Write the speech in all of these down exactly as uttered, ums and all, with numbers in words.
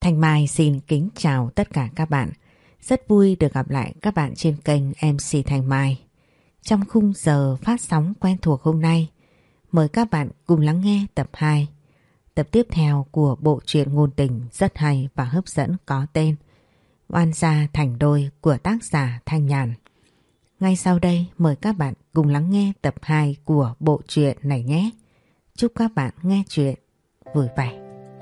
Thanh Mai xin kính chào tất cả các bạn. Rất vui được gặp lại các bạn trên kênh em xê Thanh Mai. Trong khung giờ phát sóng quen thuộc hôm nay, mời các bạn cùng lắng nghe tập hai. Tập tiếp theo của bộ truyện ngôn tình rất hay và hấp dẫn có tên Oan gia thành đôi của tác giả Thanh Nhàn. Ngay sau đây mời các bạn cùng lắng nghe tập hai của bộ truyện này nhé. Chúc các bạn nghe truyện vui vẻ.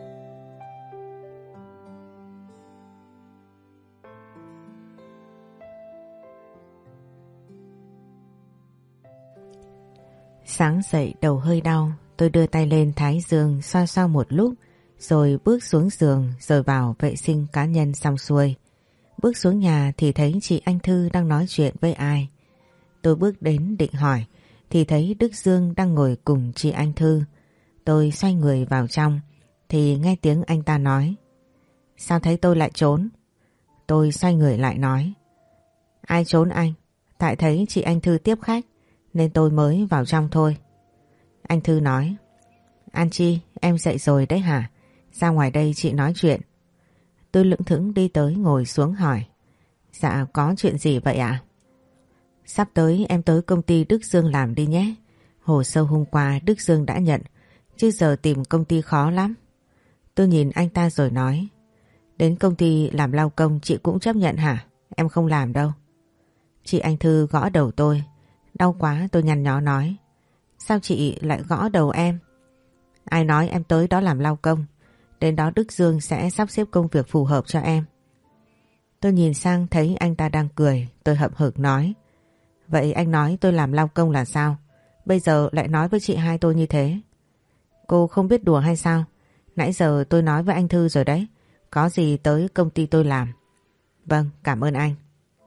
Sáng dậy đầu hơi đau, tôi đưa tay lên thái dương xoa xoa một lúc, rồi bước xuống giường rồi vào vệ sinh cá nhân xong xuôi. Bước xuống nhà thì thấy chị Anh Thư đang nói chuyện với ai. Tôi bước đến định hỏi thì thấy Đức Dương đang ngồi cùng chị Anh Thư. Tôi xoay người vào trong thì nghe tiếng anh ta nói: "Sao thấy tôi lại trốn?" Tôi xoay người lại nói: "Ai trốn anh? Tại thấy chị Anh Thư tiếp khách nên tôi mới vào trong thôi." Anh Thư nói: "An Chi, em dậy rồi đấy hả? Ra ngoài đây chị nói chuyện." Tôi lững thững đi tới ngồi xuống hỏi: "Dạ có chuyện gì vậy ạ?" "Sắp tới em tới công ty Đức Dương làm đi nhé. Hồ sơ hôm qua Đức Dương đã nhận, chứ giờ tìm công ty khó lắm." Tôi nhìn anh ta rồi nói: "Đến công ty làm lao công chị cũng chấp nhận hả? Em không làm đâu." Chị Anh Thư gõ đầu tôi. Đau quá tôi nhăn nhó nói: "Sao chị lại gõ đầu em?" "Ai nói em tới đó làm lao công? Đến đó Đức Dương sẽ sắp xếp công việc phù hợp cho em." Tôi nhìn sang thấy anh ta đang cười. Tôi hậm hực nói: "Vậy anh nói tôi làm lao công là sao? Bây giờ lại nói với chị hai tôi như thế." "Cô không biết đùa hay sao? Nãy giờ tôi nói với anh Thư rồi đấy. Có gì tới công ty tôi làm." "Vâng, cảm ơn anh."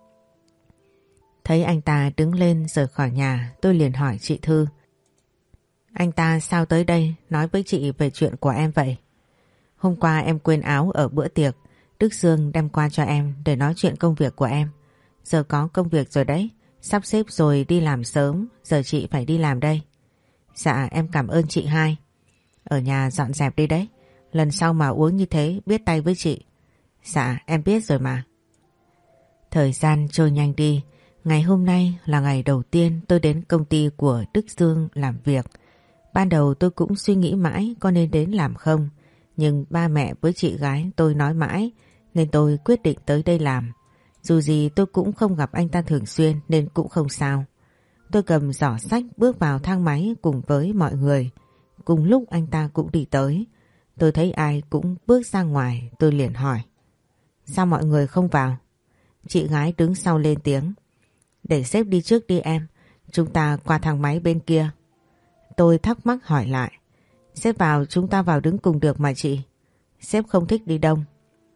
Thấy anh ta đứng lên rời khỏi nhà, tôi liền hỏi chị Thư: "Anh ta sao tới đây nói với chị về chuyện của em vậy?" "Hôm qua em quên áo ở bữa tiệc, Đức Dương đem qua cho em để nói chuyện công việc của em. Giờ có công việc rồi đấy, sắp xếp rồi đi làm sớm, giờ chị phải đi làm đây." "Dạ em cảm ơn chị hai." "Ở nhà dọn dẹp đi đấy, lần sau mà uống như thế biết tay với chị." "Dạ em biết rồi mà." Thời gian trôi nhanh đi. Ngày hôm nay là ngày đầu tiên tôi đến công ty của Đức Dương làm việc. Ban đầu tôi cũng suy nghĩ mãi có nên đến làm không, nhưng ba mẹ với chị gái tôi nói mãi nên tôi quyết định tới đây làm. Dù gì tôi cũng không gặp anh ta thường xuyên nên cũng không sao. Tôi cầm giỏ sách bước vào thang máy cùng với mọi người. Cùng lúc anh ta cũng đi tới. Tôi thấy ai cũng bước ra ngoài, tôi liền hỏi: "Sao mọi người không vào?" Chị gái đứng sau lên tiếng: "Để sếp đi trước đi em, chúng ta qua thang máy bên kia." Tôi thắc mắc hỏi lại: "Sếp vào chúng ta vào đứng cùng được mà chị. Sếp không thích đi đông."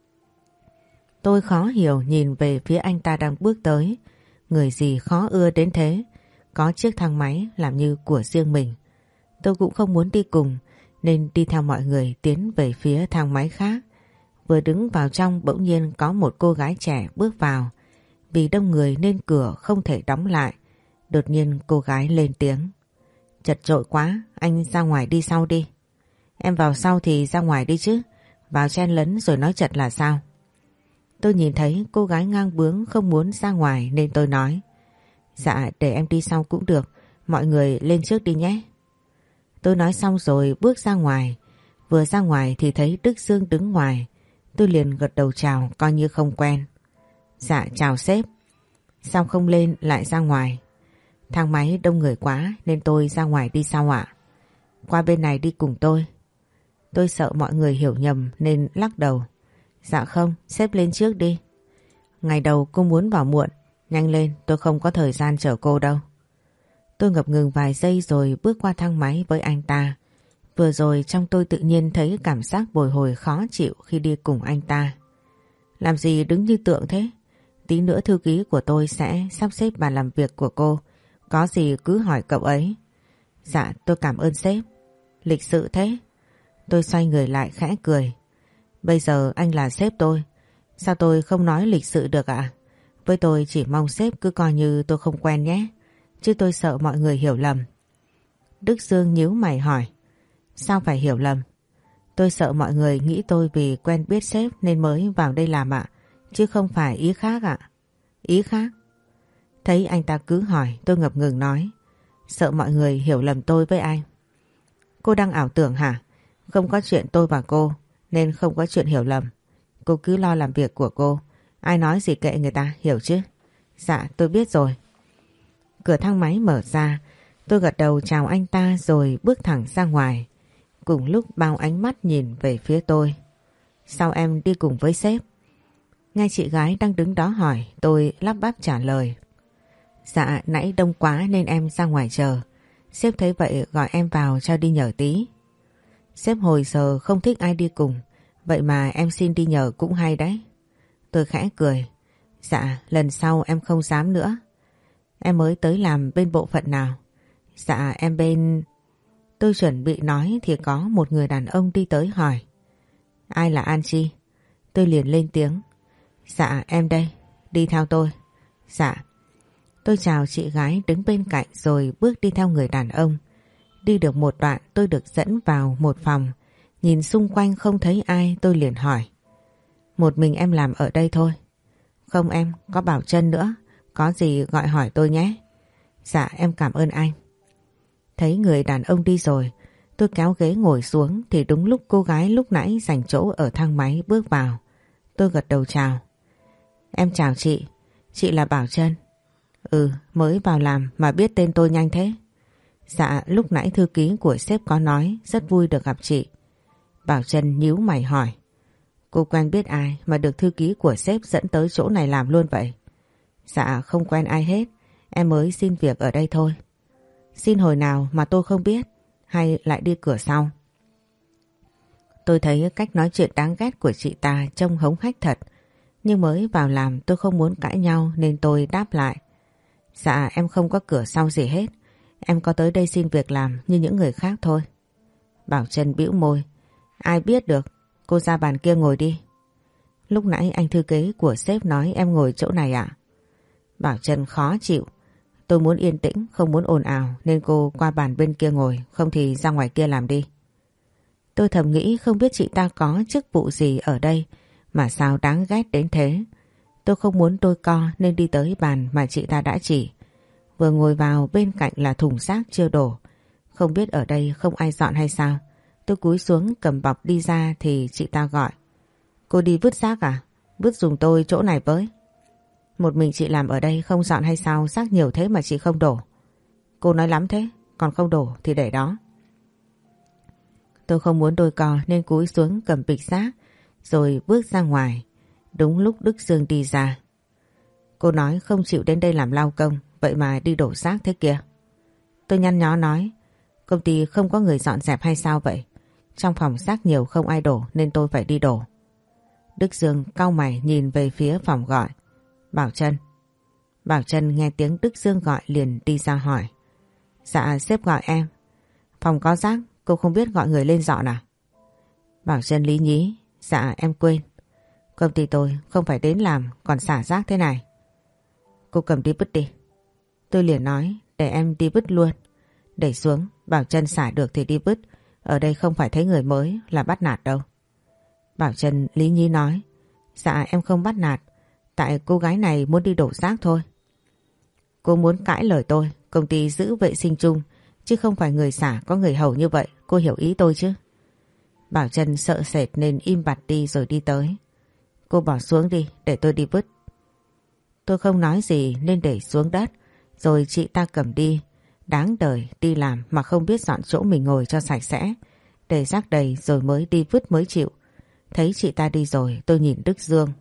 Tôi khó hiểu nhìn về phía anh ta đang bước tới. Người gì khó ưa đến thế, có chiếc thang máy làm như của riêng mình. Tôi cũng không muốn đi cùng nên đi theo mọi người tiến về phía thang máy khác. Vừa đứng vào trong bỗng nhiên có một cô gái trẻ bước vào. Vì đông người nên cửa không thể đóng lại. Đột nhiên cô gái lên tiếng: "Chật chội quá, anh ra ngoài đi sau đi." "Em vào sau thì ra ngoài đi chứ, vào chen lấn rồi nói chật là sao?" Tôi nhìn thấy cô gái ngang bướng không muốn ra ngoài nên tôi nói: "Dạ để em đi sau cũng được, mọi người lên trước đi nhé." Tôi nói xong rồi bước ra ngoài. Vừa ra ngoài thì thấy Đức Dương đứng ngoài. Tôi liền gật đầu chào coi như không quen. "Dạ chào sếp." "Sao không lên lại ra ngoài?" "Thang máy đông người quá nên tôi ra ngoài đi sau ạ." "Qua bên này đi cùng tôi." Tôi sợ mọi người hiểu nhầm nên lắc đầu: "Dạ không, sếp lên trước đi." "Ngày đầu cô muốn vào muộn, nhanh lên, tôi không có thời gian chở cô đâu." Tôi ngập ngừng vài giây rồi bước qua thang máy với anh ta. Vừa rồi trong tôi tự nhiên thấy cảm giác bồi hồi khó chịu khi đi cùng anh ta. Làm gì đứng như tượng thế? Tí nữa thư ký của tôi sẽ sắp xếp bàn làm việc của cô, có gì cứ hỏi cậu ấy. "Dạ tôi cảm ơn sếp." "Lịch sự thế." Tôi xoay người lại khẽ cười. "Bây giờ anh là sếp tôi, sao tôi không nói lịch sự được ạ? Với tôi chỉ mong sếp cứ coi như tôi không quen nhé, chứ tôi sợ mọi người hiểu lầm." Đức Dương nhíu mày hỏi: "Sao phải hiểu lầm?" Tôi sợ mọi người nghĩ tôi vì quen biết sếp nên mới vào đây làm ạ, chứ không phải ý khác ạ. Ý khác? Thấy anh ta cứ hỏi, tôi ngập ngừng nói. Sợ mọi người hiểu lầm tôi với anh. Cô đang ảo tưởng hả? Không có chuyện tôi và cô, nên không có chuyện hiểu lầm. Cô cứ lo làm việc của cô. Ai nói gì kệ người ta, hiểu chứ? Dạ, tôi biết rồi. Cửa thang máy mở ra, tôi gật đầu chào anh ta rồi bước thẳng ra ngoài. Cùng lúc bao ánh mắt nhìn về phía tôi. Sao em đi cùng với sếp? Nghe chị gái đang đứng đó hỏi, tôi lắp bắp trả lời. Dạ, nãy đông quá nên em ra ngoài chờ. Sếp thấy vậy gọi em vào cho đi nhờ tí. Sếp hồi giờ không thích ai đi cùng, vậy mà em xin đi nhờ cũng hay đấy. Tôi khẽ cười. Dạ, lần sau em không dám nữa. Em mới tới làm bên bộ phận nào? Dạ, em bên... Tôi chuẩn bị nói thì có một người đàn ông đi tới hỏi. Ai là An Chi? Tôi liền lên tiếng. Dạ, em đây. Đi theo tôi. Dạ. Tôi chào chị gái đứng bên cạnh rồi bước đi theo người đàn ông. Đi được một đoạn tôi được dẫn vào một phòng. Nhìn xung quanh không thấy ai tôi liền hỏi. Một mình em làm ở đây thôi? Không em, có Bảo Trân nữa. Có gì gọi hỏi tôi nhé. Dạ, em cảm ơn anh. Thấy người đàn ông đi rồi, tôi kéo ghế ngồi xuống thì đúng lúc cô gái lúc nãy giành chỗ ở thang máy bước vào. Tôi gật đầu chào. Em chào chị, chị là Bảo Trân. Ừ, mới vào làm mà biết tên tôi nhanh thế. Dạ, lúc nãy thư ký của sếp có nói, rất vui được gặp chị. Bảo Trân nhíu mày hỏi. Cô quen biết ai mà được thư ký của sếp dẫn tới chỗ này làm luôn vậy? Dạ, không quen ai hết, em mới xin việc ở đây thôi. Xin hồi nào mà tôi không biết, hay lại đi cửa sau? Tôi thấy cách nói chuyện đáng ghét của chị ta trông hống hách thật, nhưng mới vào làm tôi không muốn cãi nhau nên tôi đáp lại. Dạ, em không có cửa sau gì hết, em có tới đây xin việc làm như những người khác thôi. Bảo Trân bĩu môi. Ai biết được, cô ra bàn kia ngồi đi. Lúc nãy anh thư ký của sếp nói em ngồi chỗ này ạ. Bảo Trân khó chịu. Tôi muốn yên tĩnh, không muốn ồn ào nên cô qua bàn bên kia ngồi, không thì ra ngoài kia làm đi. Tôi thầm nghĩ không biết chị ta có chức vụ gì ở đây mà sao đáng ghét đến thế. Tôi không muốn đôi co nên đi tới bàn mà chị ta đã chỉ. Vừa ngồi vào bên cạnh là thùng rác chưa đổ. Không biết ở đây không ai dọn hay sao. Tôi cúi xuống cầm bọc đi ra thì chị ta gọi. Cô đi vứt rác à? Vứt giùm tôi chỗ này với. Một mình chị làm ở đây không dọn hay sao, rác nhiều thế mà chị không đổ. Cô nói lắm thế, còn không đổ thì để đó. Tôi không muốn đôi co nên cúi xuống cầm bịch rác rồi bước ra ngoài. Đúng lúc Đức Dương đi ra. Cô nói không chịu đến đây làm lao công, vậy mà đi đổ rác thế kia. Tôi nhăn nhó nói, công ty không có người dọn dẹp hay sao vậy? Trong phòng rác nhiều không ai đổ nên tôi phải đi đổ. Đức Dương cau mày nhìn về phía phòng gọi. Bảo Trân. Bảo Trân nghe tiếng Đức Dương gọi liền đi ra hỏi. Dạ, sếp gọi em. Phòng có rác, cô không biết gọi người lên dọn à? Bảo Trân lý nhí. Dạ, em quên. Công ty tôi không phải đến làm còn xả rác thế này. Cô cầm đi vứt đi. Tôi liền nói, để em đi vứt luôn. Đẩy xuống, Bảo Trân xả được thì đi vứt. Ở đây không phải thấy người mới là bắt nạt đâu. Bảo Trân lý nhí nói. Dạ, em không bắt nạt. Tại cô gái này muốn đi đổ rác thôi. Cô muốn cãi lời tôi, công ty giữ vệ sinh chung, chứ không phải người xả có người hầu như vậy, cô hiểu ý tôi chứ? Bảo Trân sợ sệt nên im bặt đi rồi đi tới. Cô bỏ xuống đi, để tôi đi vứt. Tôi không nói gì nên để xuống đất, rồi chị ta cầm đi. Đáng đời đi làm mà không biết dọn chỗ mình ngồi cho sạch sẽ, để rác đầy rồi mới đi vứt mới chịu. Thấy chị ta đi rồi tôi nhìn Đức Dương.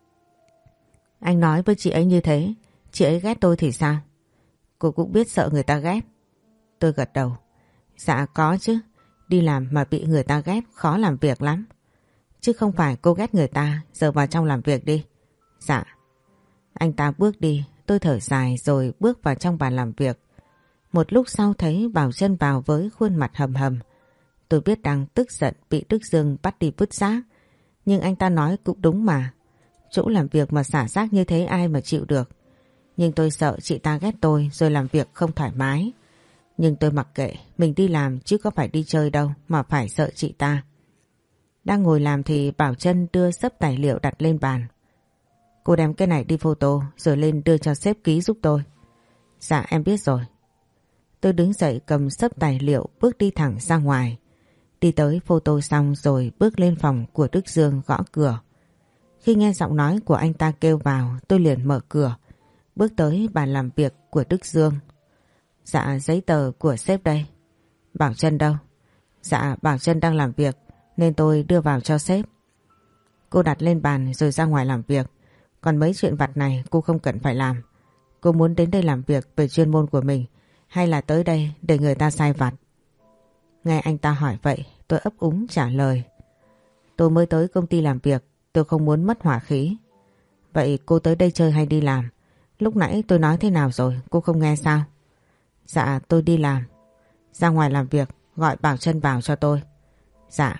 Anh nói với chị ấy như thế, chị ấy ghét tôi thì sao? Cô cũng biết sợ người ta ghét. Tôi gật đầu. Dạ có chứ, đi làm mà bị người ta ghét khó làm việc lắm. Chứ không phải cô ghét người ta, giờ vào trong làm việc đi. Dạ. Anh ta bước đi, tôi thở dài rồi bước vào trong bàn làm việc. Một lúc sau thấy Bảo Trân vào với khuôn mặt hầm hầm. Tôi biết đang tức giận bị Đức Dương bắt đi vứt rác. Nhưng anh ta nói cũng đúng mà. Chỗ làm việc mà xả rác như thế ai mà chịu được. Nhưng tôi sợ chị ta ghét tôi rồi làm việc không thoải mái. Nhưng tôi mặc kệ, mình đi làm chứ có phải đi chơi đâu mà phải sợ chị ta. Đang ngồi làm thì Bảo Trân đưa xấp tài liệu đặt lên bàn. Cô đem cái này đi photo rồi lên đưa cho sếp ký giúp tôi. Dạ em biết rồi. Tôi đứng dậy cầm xấp tài liệu bước đi thẳng ra ngoài. Đi tới photo xong rồi bước lên phòng của Đức Dương gõ cửa. Khi nghe giọng nói của anh ta kêu vào, tôi liền mở cửa, bước tới bàn làm việc của Đức Dương. Dạ giấy tờ của sếp đây. Bảo Trân đâu? Dạ Bảo Trân đang làm việc nên tôi đưa vào cho sếp. Cô đặt lên bàn rồi ra ngoài làm việc. Còn mấy chuyện vặt này cô không cần phải làm. Cô muốn đến đây làm việc về chuyên môn của mình hay là tới đây để người ta sai vặt? Nghe anh ta hỏi vậy, tôi ấp úng trả lời. Tôi mới tới công ty làm việc, tôi không muốn mất hỏa khí. Vậy cô tới đây chơi hay đi làm? Lúc nãy tôi nói thế nào rồi, cô không nghe sao? Dạ tôi đi làm. Ra ngoài làm việc, gọi Bảo Trân vào cho tôi. Dạ.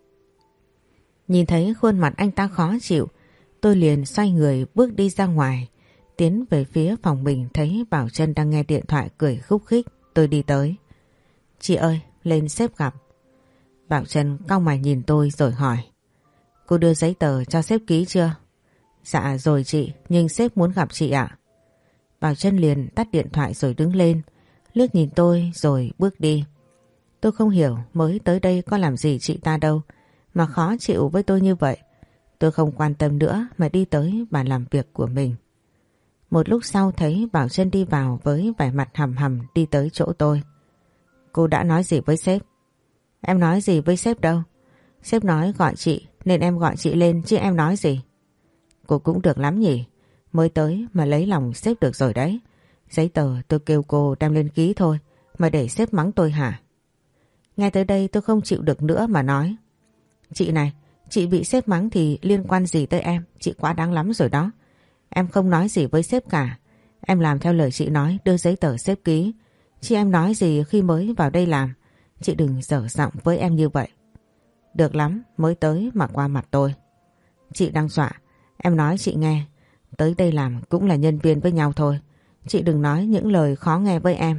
Nhìn thấy khuôn mặt anh ta khó chịu, tôi liền xoay người bước đi ra ngoài. Tiến về phía phòng mình thấy Bảo Trân đang nghe điện thoại cười khúc khích. Tôi đi tới. Chị ơi, lên sếp gặp. Bảo Trân cau mày nhìn tôi rồi hỏi. Cô đưa giấy tờ cho sếp ký chưa? Dạ rồi chị, nhưng sếp muốn gặp chị ạ. Bảo Trân liền tắt điện thoại rồi đứng lên, liếc nhìn tôi rồi bước đi. Tôi không hiểu mới tới đây có làm gì chị ta đâu mà khó chịu với tôi như vậy. Tôi không quan tâm nữa mà đi tới bàn làm việc của mình. Một lúc sau thấy Bảo Trân đi vào với vẻ mặt hầm hầm đi tới chỗ tôi. Cô đã nói gì với sếp? Em nói gì với sếp đâu. Sếp nói gọi chị nên em gọi chị lên chứ em nói gì. Cô cũng được lắm nhỉ. Mới tới mà lấy lòng sếp được rồi đấy. Giấy tờ tôi kêu cô đem lên ký thôi mà để sếp mắng tôi hả? Nghe tới đây tôi không chịu được nữa mà nói. Chị này, chị bị sếp mắng thì liên quan gì tới em? Chị quá đáng lắm rồi đó. Em không nói gì với sếp cả. Em làm theo lời chị nói, đưa giấy tờ sếp ký. Chứ em nói gì khi mới vào đây làm. Chị đừng dở giọng với em như vậy. Được lắm, mới tới mà qua mặt tôi. Chị đang dọa, em nói chị nghe. Tới đây làm cũng là nhân viên với nhau thôi. Chị đừng nói những lời khó nghe với em.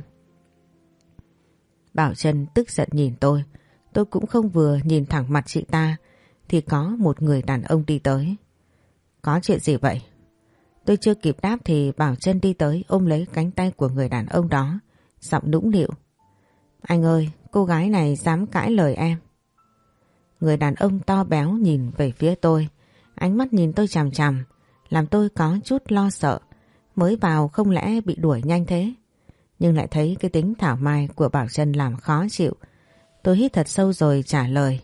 Bảo Trân tức giận nhìn tôi. Tôi cũng không vừa nhìn thẳng mặt chị ta thì có một người đàn ông đi tới. Có chuyện gì vậy? Tôi chưa kịp đáp thì Bảo Trân đi tới ôm lấy cánh tay của người đàn ông đó, giọng nũng nịu. Anh ơi, cô gái này dám cãi lời em. Người đàn ông to béo nhìn về phía tôi, ánh mắt nhìn tôi chằm chằm, làm tôi có chút lo sợ. Mới vào không lẽ bị đuổi nhanh thế? Nhưng lại thấy cái tính thảo mai của Bảo Trân làm khó chịu. Tôi hít thật sâu rồi trả lời.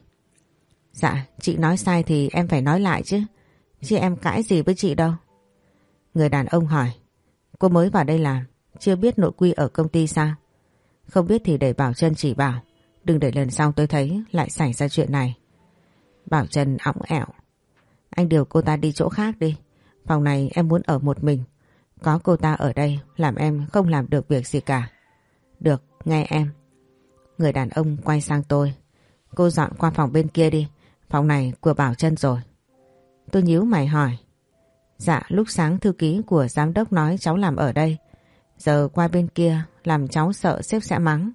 Dạ, chị nói sai thì em phải nói lại chứ. Chứ em cãi gì với chị đâu. Người đàn ông hỏi. Cô mới vào đây làm, chưa biết nội quy ở công ty sao? Không biết thì để Bảo Trân chỉ bảo. Đừng để lần sau tôi thấy lại xảy ra chuyện này. Bảo Trân ỏng ẻo. Anh điều cô ta đi chỗ khác đi. Phòng này em muốn ở một mình. Có cô ta ở đây làm em không làm được việc gì cả. Được, nghe em. Người đàn ông quay sang tôi. Cô dọn qua phòng bên kia đi. Phòng này của Bảo Trân rồi. Tôi nhíu mày hỏi. Dạ, lúc sáng thư ký của giám đốc nói cháu làm ở đây. Giờ qua bên kia làm cháu sợ sếp sẽ mắng.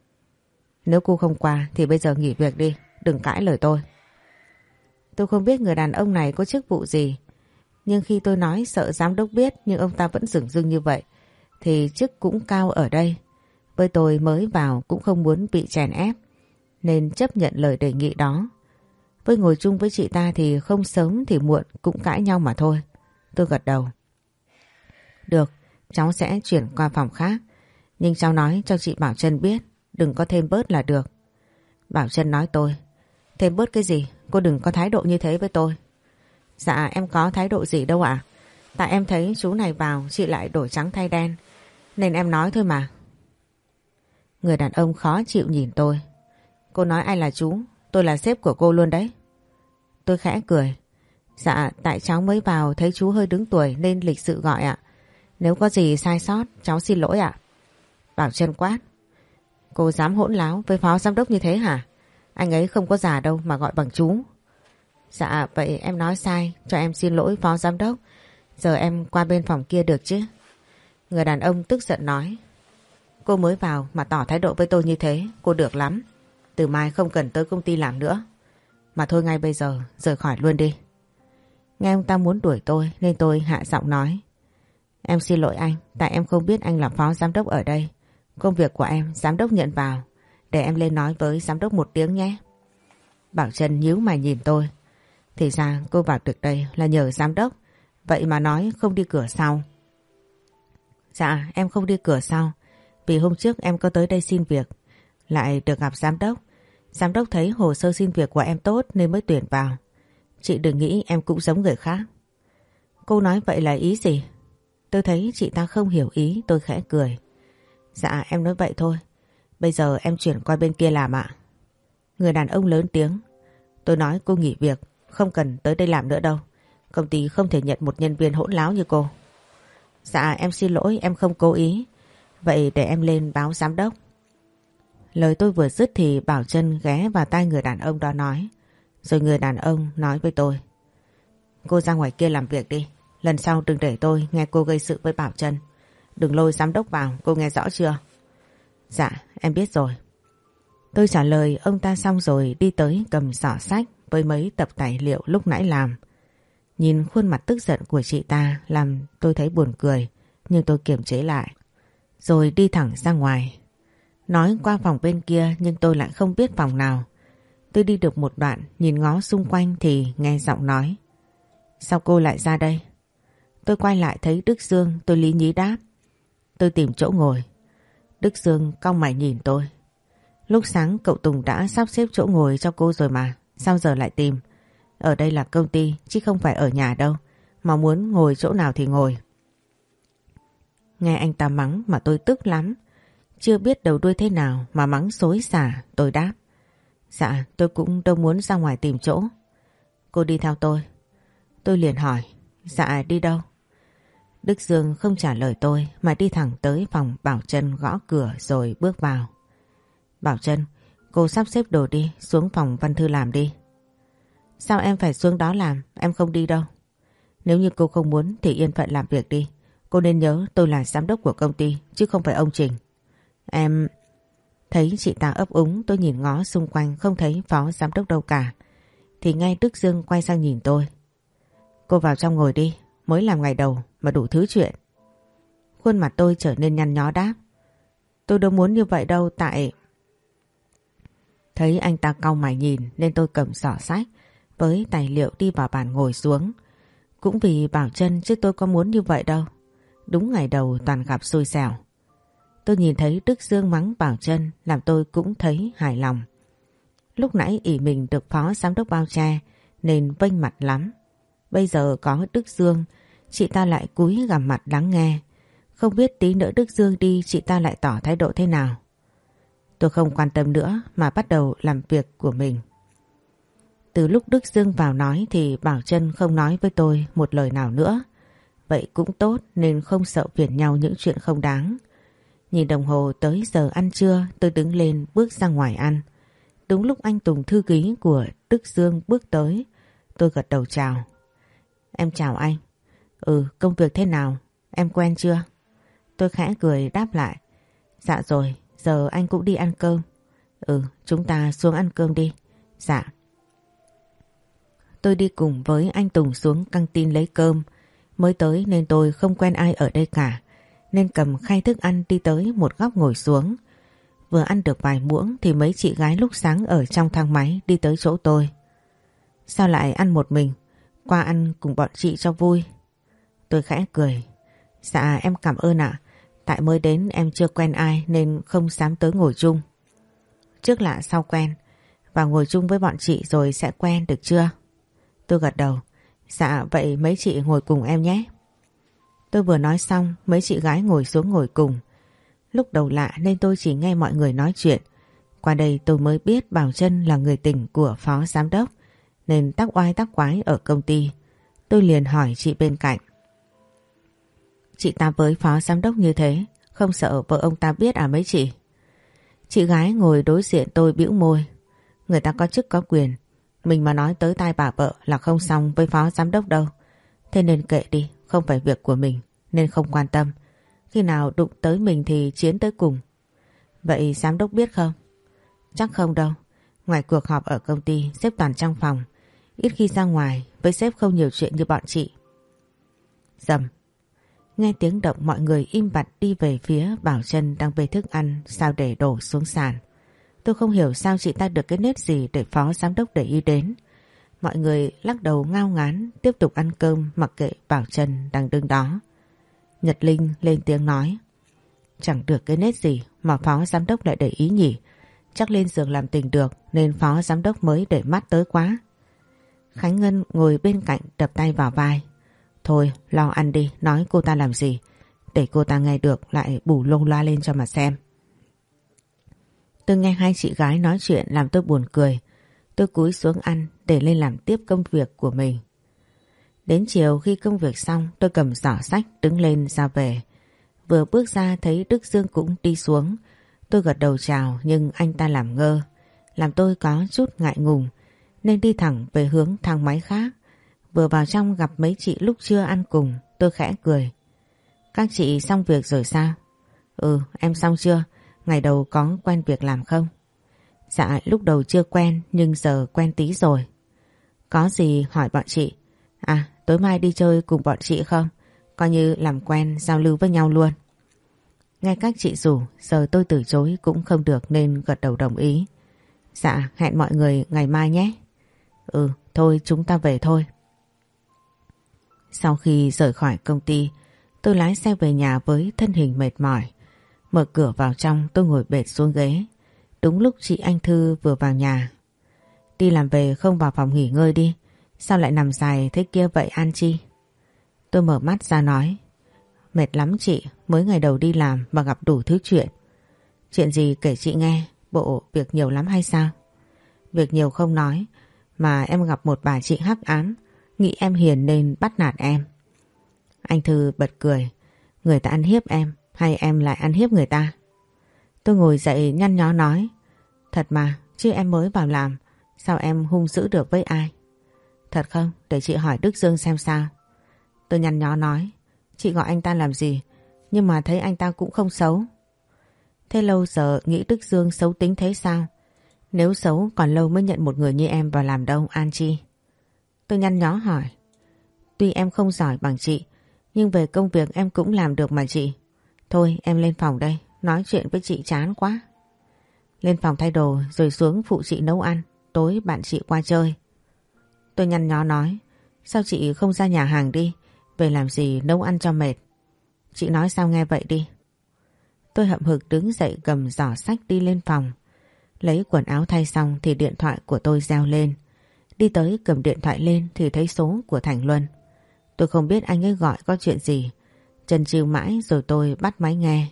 Nếu cô không qua thì bây giờ nghỉ việc đi. Đừng cãi lời tôi. Tôi không biết người đàn ông này có chức vụ gì. Nhưng khi tôi nói sợ giám đốc biết nhưng ông ta vẫn dửng dưng như vậy thì chức cũng cao ở đây. Với tôi mới vào cũng không muốn bị chèn ép nên chấp nhận lời đề nghị đó. Với ngồi chung với chị ta thì không sớm thì muộn cũng cãi nhau mà thôi. Tôi gật đầu. Được, cháu sẽ chuyển qua phòng khác. Nhưng cháu nói cho chị Bảo Trân biết, đừng có thêm bớt là được. Bảo Trân nói tôi. Thêm bớt cái gì? Cô đừng có thái độ như thế với tôi. Dạ em có thái độ gì đâu ạ. Tại em thấy chú này vào chị lại đổi trắng thay đen nên em nói thôi mà. Người đàn ông khó chịu nhìn tôi. Cô nói ai là chú? Tôi là sếp của cô luôn đấy. Tôi khẽ cười. Dạ tại cháu mới vào thấy chú hơi đứng tuổi nên lịch sự gọi ạ. Nếu có gì sai sót cháu xin lỗi ạ. Bảo Trân quát. Cô dám hỗn láo với phó giám đốc như thế hả? Anh ấy không có già đâu mà gọi bằng chú. Dạ vậy em nói sai, cho em xin lỗi phó giám đốc. Giờ em qua bên phòng kia được chứ? Người đàn ông tức giận nói. Cô mới vào mà tỏ thái độ với tôi như thế, cô được lắm. Từ mai không cần tới công ty làm nữa. Mà thôi ngay bây giờ, rời khỏi luôn đi. Nghe ông ta muốn đuổi tôi nên tôi hạ giọng nói. Em xin lỗi anh, tại em không biết anh là phó giám đốc ở đây. Công việc của em giám đốc nhận vào, để em lên nói với giám đốc một tiếng nhé. Bảo Trân nhíu mày nhìn tôi. Thì ra cô vào được đây là nhờ giám đốc, vậy mà nói không đi cửa sau. Dạ em không đi cửa sau, vì hôm trước em có tới đây xin việc, lại được gặp giám đốc. Giám đốc thấy hồ sơ xin việc của em tốt nên mới tuyển vào. Chị đừng nghĩ em cũng giống người khác. Cô nói vậy là ý gì? Tôi thấy chị ta không hiểu ý, tôi khẽ cười. Dạ em nói vậy thôi. Bây giờ em chuyển qua bên kia làm ạ. Người đàn ông lớn tiếng. Tôi nói cô nghỉ việc, không cần tới đây làm nữa đâu. Công ty không thể nhận một nhân viên hỗn láo như cô. Dạ em xin lỗi, em không cố ý. Vậy để em lên báo giám đốc. Lời tôi vừa dứt thì Bảo Trân ghé vào tai người đàn ông đó nói. Rồi người đàn ông nói với tôi. Cô ra ngoài kia làm việc đi. Lần sau đừng để tôi nghe cô gây sự với Bảo Trân. Đừng lôi giám đốc vào, cô nghe rõ chưa? Dạ em biết rồi. Tôi trả lời ông ta xong rồi đi tới cầm giỏ sách với mấy tập tài liệu lúc nãy làm. Nhìn khuôn mặt tức giận của chị ta làm tôi thấy buồn cười, nhưng tôi kiềm chế lại. Rồi đi thẳng ra ngoài. Nói qua phòng bên kia nhưng tôi lại không biết phòng nào. Tôi đi được một đoạn nhìn ngó xung quanh thì nghe giọng nói. Sao cô lại ra đây? Tôi quay lại thấy Đức Dương, tôi lý nhí đáp. Tôi tìm chỗ ngồi. Đức Dương cau mày nhìn tôi. Lúc sáng cậu Tùng đã sắp xếp chỗ ngồi cho cô rồi mà, sao giờ lại tìm? Ở đây là công ty chứ không phải ở nhà đâu, mà muốn ngồi chỗ nào thì ngồi. Nghe anh ta mắng mà tôi tức lắm. Chưa biết đầu đuôi thế nào mà mắng xối xả, tôi đáp. Dạ tôi cũng đâu muốn ra ngoài tìm chỗ. Cô đi theo tôi. Tôi liền hỏi. Dạ đi đâu? Đức Dương không trả lời tôi mà đi thẳng tới phòng Bảo Trân gõ cửa rồi bước vào. Bảo Trân, cô sắp xếp đồ đi, xuống phòng văn thư làm đi. Sao em phải xuống đó làm, em không đi đâu. Nếu như cô không muốn thì yên phận làm việc đi. Cô nên nhớ tôi là giám đốc của công ty chứ không phải ông Trình. Em... Thấy chị ta ấp úng, tôi nhìn ngó xung quanh không thấy phó giám đốc đâu cả. Thì ngay Đức Dương quay sang nhìn tôi. Cô vào trong ngồi đi, mới làm ngày đầu mà đủ thứ chuyện. Khuôn mặt tôi trở nên nhăn nhó đáp. Tôi đâu muốn như vậy đâu, tại... Thấy anh ta cau mày nhìn nên tôi cầm giỏ sách với tài liệu đi vào bàn ngồi xuống. Cũng vì Bảo Trân chứ tôi có muốn như vậy đâu. Đúng ngày đầu toàn gặp xui xẻo. Tôi nhìn thấy Đức Dương mắng Bảo Trân làm tôi cũng thấy hài lòng. Lúc nãy ỷ mình được phó giám đốc bao che nên vênh mặt lắm. Bây giờ có Đức Dương, chị ta lại cúi gằm mặt lắng nghe. Không biết tí nữa Đức Dương đi chị ta lại tỏ thái độ thế nào. Tôi không quan tâm nữa mà bắt đầu làm việc của mình. Từ lúc Đức Dương vào nói thì Bảo Trân không nói với tôi một lời nào nữa. Vậy cũng tốt nên không sợ phiền nhau những chuyện không đáng. Nhìn đồng hồ tới giờ ăn trưa, tôi đứng lên bước ra ngoài ăn. Đúng lúc anh Tùng thư ký của Đức Dương bước tới, tôi gật đầu chào. Em chào anh. Ừ, công việc thế nào? Em quen chưa? Tôi khẽ cười đáp lại. Dạ rồi, giờ anh cũng đi ăn cơm. Ừ, chúng ta xuống ăn cơm đi. Dạ. Tôi đi cùng với anh Tùng xuống căng tin lấy cơm. Mới tới nên tôi không quen ai ở đây cả, nên cầm khay thức ăn đi tới một góc ngồi xuống. Vừa ăn được vài muỗng thì mấy chị gái lúc sáng ở trong thang máy đi tới chỗ tôi. Sao lại ăn một mình? Qua ăn cùng bọn chị cho vui. Tôi khẽ cười. Dạ em cảm ơn ạ. Tại mới đến em chưa quen ai nên không dám tới ngồi chung. Trước lạ sau quen. Vào ngồi chung với bọn chị rồi sẽ quen được chưa? Tôi gật đầu. Dạ vậy mấy chị ngồi cùng em nhé. Tôi vừa nói xong mấy chị gái ngồi xuống ngồi cùng. Lúc đầu lạ nên tôi chỉ nghe mọi người nói chuyện. Qua đây tôi mới biết Bảo Trân là người tình của phó giám đốc nên tắc oai tắc quái ở công ty. Tôi liền hỏi chị bên cạnh. Chị ta với phó giám đốc như thế không sợ vợ ông ta biết à mấy chị? Chị gái ngồi đối diện tôi bĩu môi. Người ta có chức có quyền. Mình mà nói tới tai bà vợ là không xong với phó giám đốc đâu. Thế nên kệ đi, không phải việc của mình nên không quan tâm. Khi nào đụng tới mình thì chiến tới cùng. Vậy giám đốc biết không? Chắc không đâu. Ngoài cuộc họp ở công ty, sếp toàn trong phòng, ít khi ra ngoài, với sếp không nhiều chuyện như bọn chị. Dầm. Nghe tiếng động mọi người im bặt đi về phía Bảo Trân đang bê thức ăn sao để đổ xuống sàn. Tôi không hiểu sao chị ta được cái nết gì để phó giám đốc để ý đến. Mọi người lắc đầu ngao ngán tiếp tục ăn cơm mặc kệ Bảo Trân đang đứng đó. Nhật Linh lên tiếng nói. Chẳng được cái nết gì mà phó giám đốc lại để ý nhỉ. Chắc lên giường làm tình được nên phó giám đốc mới để mắt tới quá. Khánh Ngân ngồi bên cạnh đập tay vào vai. Thôi lo ăn đi, nói cô ta làm gì. Để cô ta nghe được lại bù lông loa lên cho mà xem. Tôi nghe hai chị gái nói chuyện làm tôi buồn cười. Tôi cúi xuống ăn để lên làm tiếp công việc của mình. Đến chiều khi công việc xong tôi cầm giỏ sách đứng lên ra về. Vừa bước ra thấy Đức Dương cũng đi xuống. Tôi gật đầu chào nhưng anh ta làm ngơ. Làm tôi có chút ngại ngùng nên đi thẳng về hướng thang máy khác. Vừa vào trong gặp mấy chị lúc trưa ăn cùng, tôi khẽ cười. Các chị xong việc rồi sao? Ừ, em xong chưa? Ngày đầu có quen việc làm không? Dạ, lúc đầu chưa quen nhưng giờ quen tí rồi. Có gì hỏi bọn chị? À, tối mai đi chơi cùng bọn chị không? Coi như làm quen, giao lưu với nhau luôn. Nghe các chị rủ, giờ tôi từ chối cũng không được nên gật đầu đồng ý. Dạ, hẹn mọi người ngày mai nhé. Ừ, thôi chúng ta về thôi. Sau khi rời khỏi công ty, tôi lái xe về nhà với thân hình mệt mỏi. Mở cửa vào trong tôi ngồi bệt xuống ghế. Đúng lúc chị Anh Thư vừa vào nhà. Đi làm về không vào phòng nghỉ ngơi đi. Sao lại nằm dài thế kia vậy An Chi? Tôi mở mắt ra nói. Mệt lắm chị, mới ngày đầu đi làm mà gặp đủ thứ chuyện. Chuyện gì kể chị nghe, bộ việc nhiều lắm hay sao? Việc nhiều không nói, mà em gặp một bà chị hắc ám, nghĩ em hiền nên bắt nạt em. Anh Thư bật cười. Người ta ăn hiếp em hay em lại ăn hiếp người ta? Tôi ngồi dậy nhăn nhó nói. Thật mà, chứ em mới vào làm, sao em hung dữ được với ai? Thật không? Để chị hỏi Đức Dương xem sao. Tôi nhăn nhó nói. Chị gọi anh ta làm gì? Nhưng mà thấy anh ta cũng không xấu. Thế lâu giờ nghĩ Đức Dương xấu tính thế sao? Nếu xấu còn lâu mới nhận một người như em vào làm đâu An Chi. Tôi nhăn nhó hỏi. Tuy em không giỏi bằng chị, nhưng về công việc em cũng làm được mà chị. Thôi em lên phòng đây, nói chuyện với chị chán quá. Lên phòng thay đồ rồi xuống phụ chị nấu ăn, tối bạn chị qua chơi. Tôi nhăn nhó nói. Sao chị không ra nhà hàng đi, về làm gì nấu ăn cho mệt. Chị nói sao nghe vậy đi. Tôi hậm hực đứng dậy cầm giỏ sách đi lên phòng. Lấy quần áo thay xong thì điện thoại của tôi reo lên. Đi tới cầm điện thoại lên thì thấy số của Thành Luân. Tôi không biết anh ấy gọi có chuyện gì. Chần chừ mãi rồi tôi bắt máy nghe.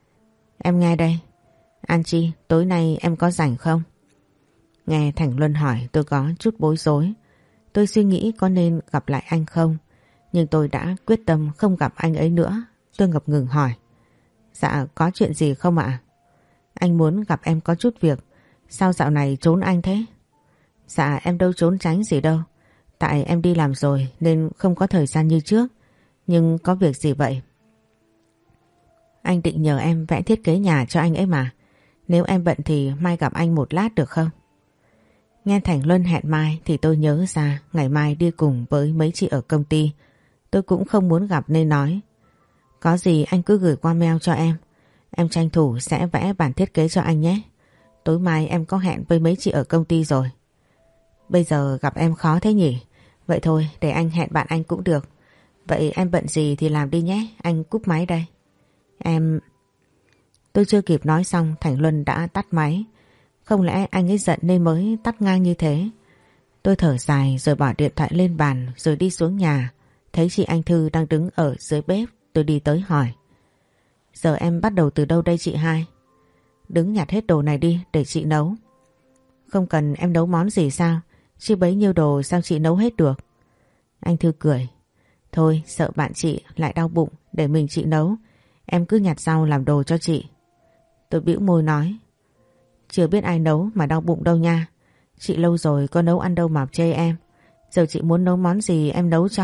Em nghe đây. An Chi, tối nay em có rảnh không? Nghe Thành Luân hỏi tôi có chút bối rối. Tôi suy nghĩ có nên gặp lại anh không? Nhưng tôi đã quyết tâm không gặp anh ấy nữa. Tôi ngập ngừng hỏi. Dạ, có chuyện gì không ạ? Anh muốn gặp em có chút việc. Sao dạo này trốn anh thế? Dạ, em đâu trốn tránh gì đâu. Tại em đi làm rồi nên không có thời gian như trước. Nhưng có việc gì vậy? Anh định nhờ em vẽ thiết kế nhà cho anh ấy mà. Nếu em bận thì mai gặp anh một lát được không? Nghe Thành Luân hẹn mai thì tôi nhớ ra ngày mai đi cùng với mấy chị ở công ty. Tôi cũng không muốn gặp nên nói. Có gì anh cứ gửi qua mail cho em. Em tranh thủ sẽ vẽ bản thiết kế cho anh nhé. Tối mai em có hẹn với mấy chị ở công ty rồi. Bây giờ gặp em khó thế nhỉ? Vậy thôi để anh hẹn bạn anh cũng được. Vậy em bận gì thì làm đi nhé. Anh cúp máy đây. Em... Tôi chưa kịp nói xong Thành Luân đã tắt máy. Không lẽ anh ấy giận nên mới tắt ngang như thế? Tôi thở dài rồi bỏ điện thoại lên bàn rồi đi xuống nhà. Thấy chị Anh Thư đang đứng ở dưới bếp. Tôi đi tới hỏi. Giờ em bắt đầu từ đâu đây chị hai? Đứng nhặt hết đồ này đi để chị nấu. Không cần em nấu món gì sao? Chứ bấy nhiêu đồ sao chị nấu hết được? Anh Thư cười. Thôi sợ bạn chị lại đau bụng để mình chị nấu. Em cứ nhặt rau làm đồ cho chị. Tôi bĩu môi nói. Chưa biết ai nấu mà đau bụng đâu nha. Chị lâu rồi có nấu ăn đâu mà chê em. Giờ chị muốn nấu món gì em nấu cho.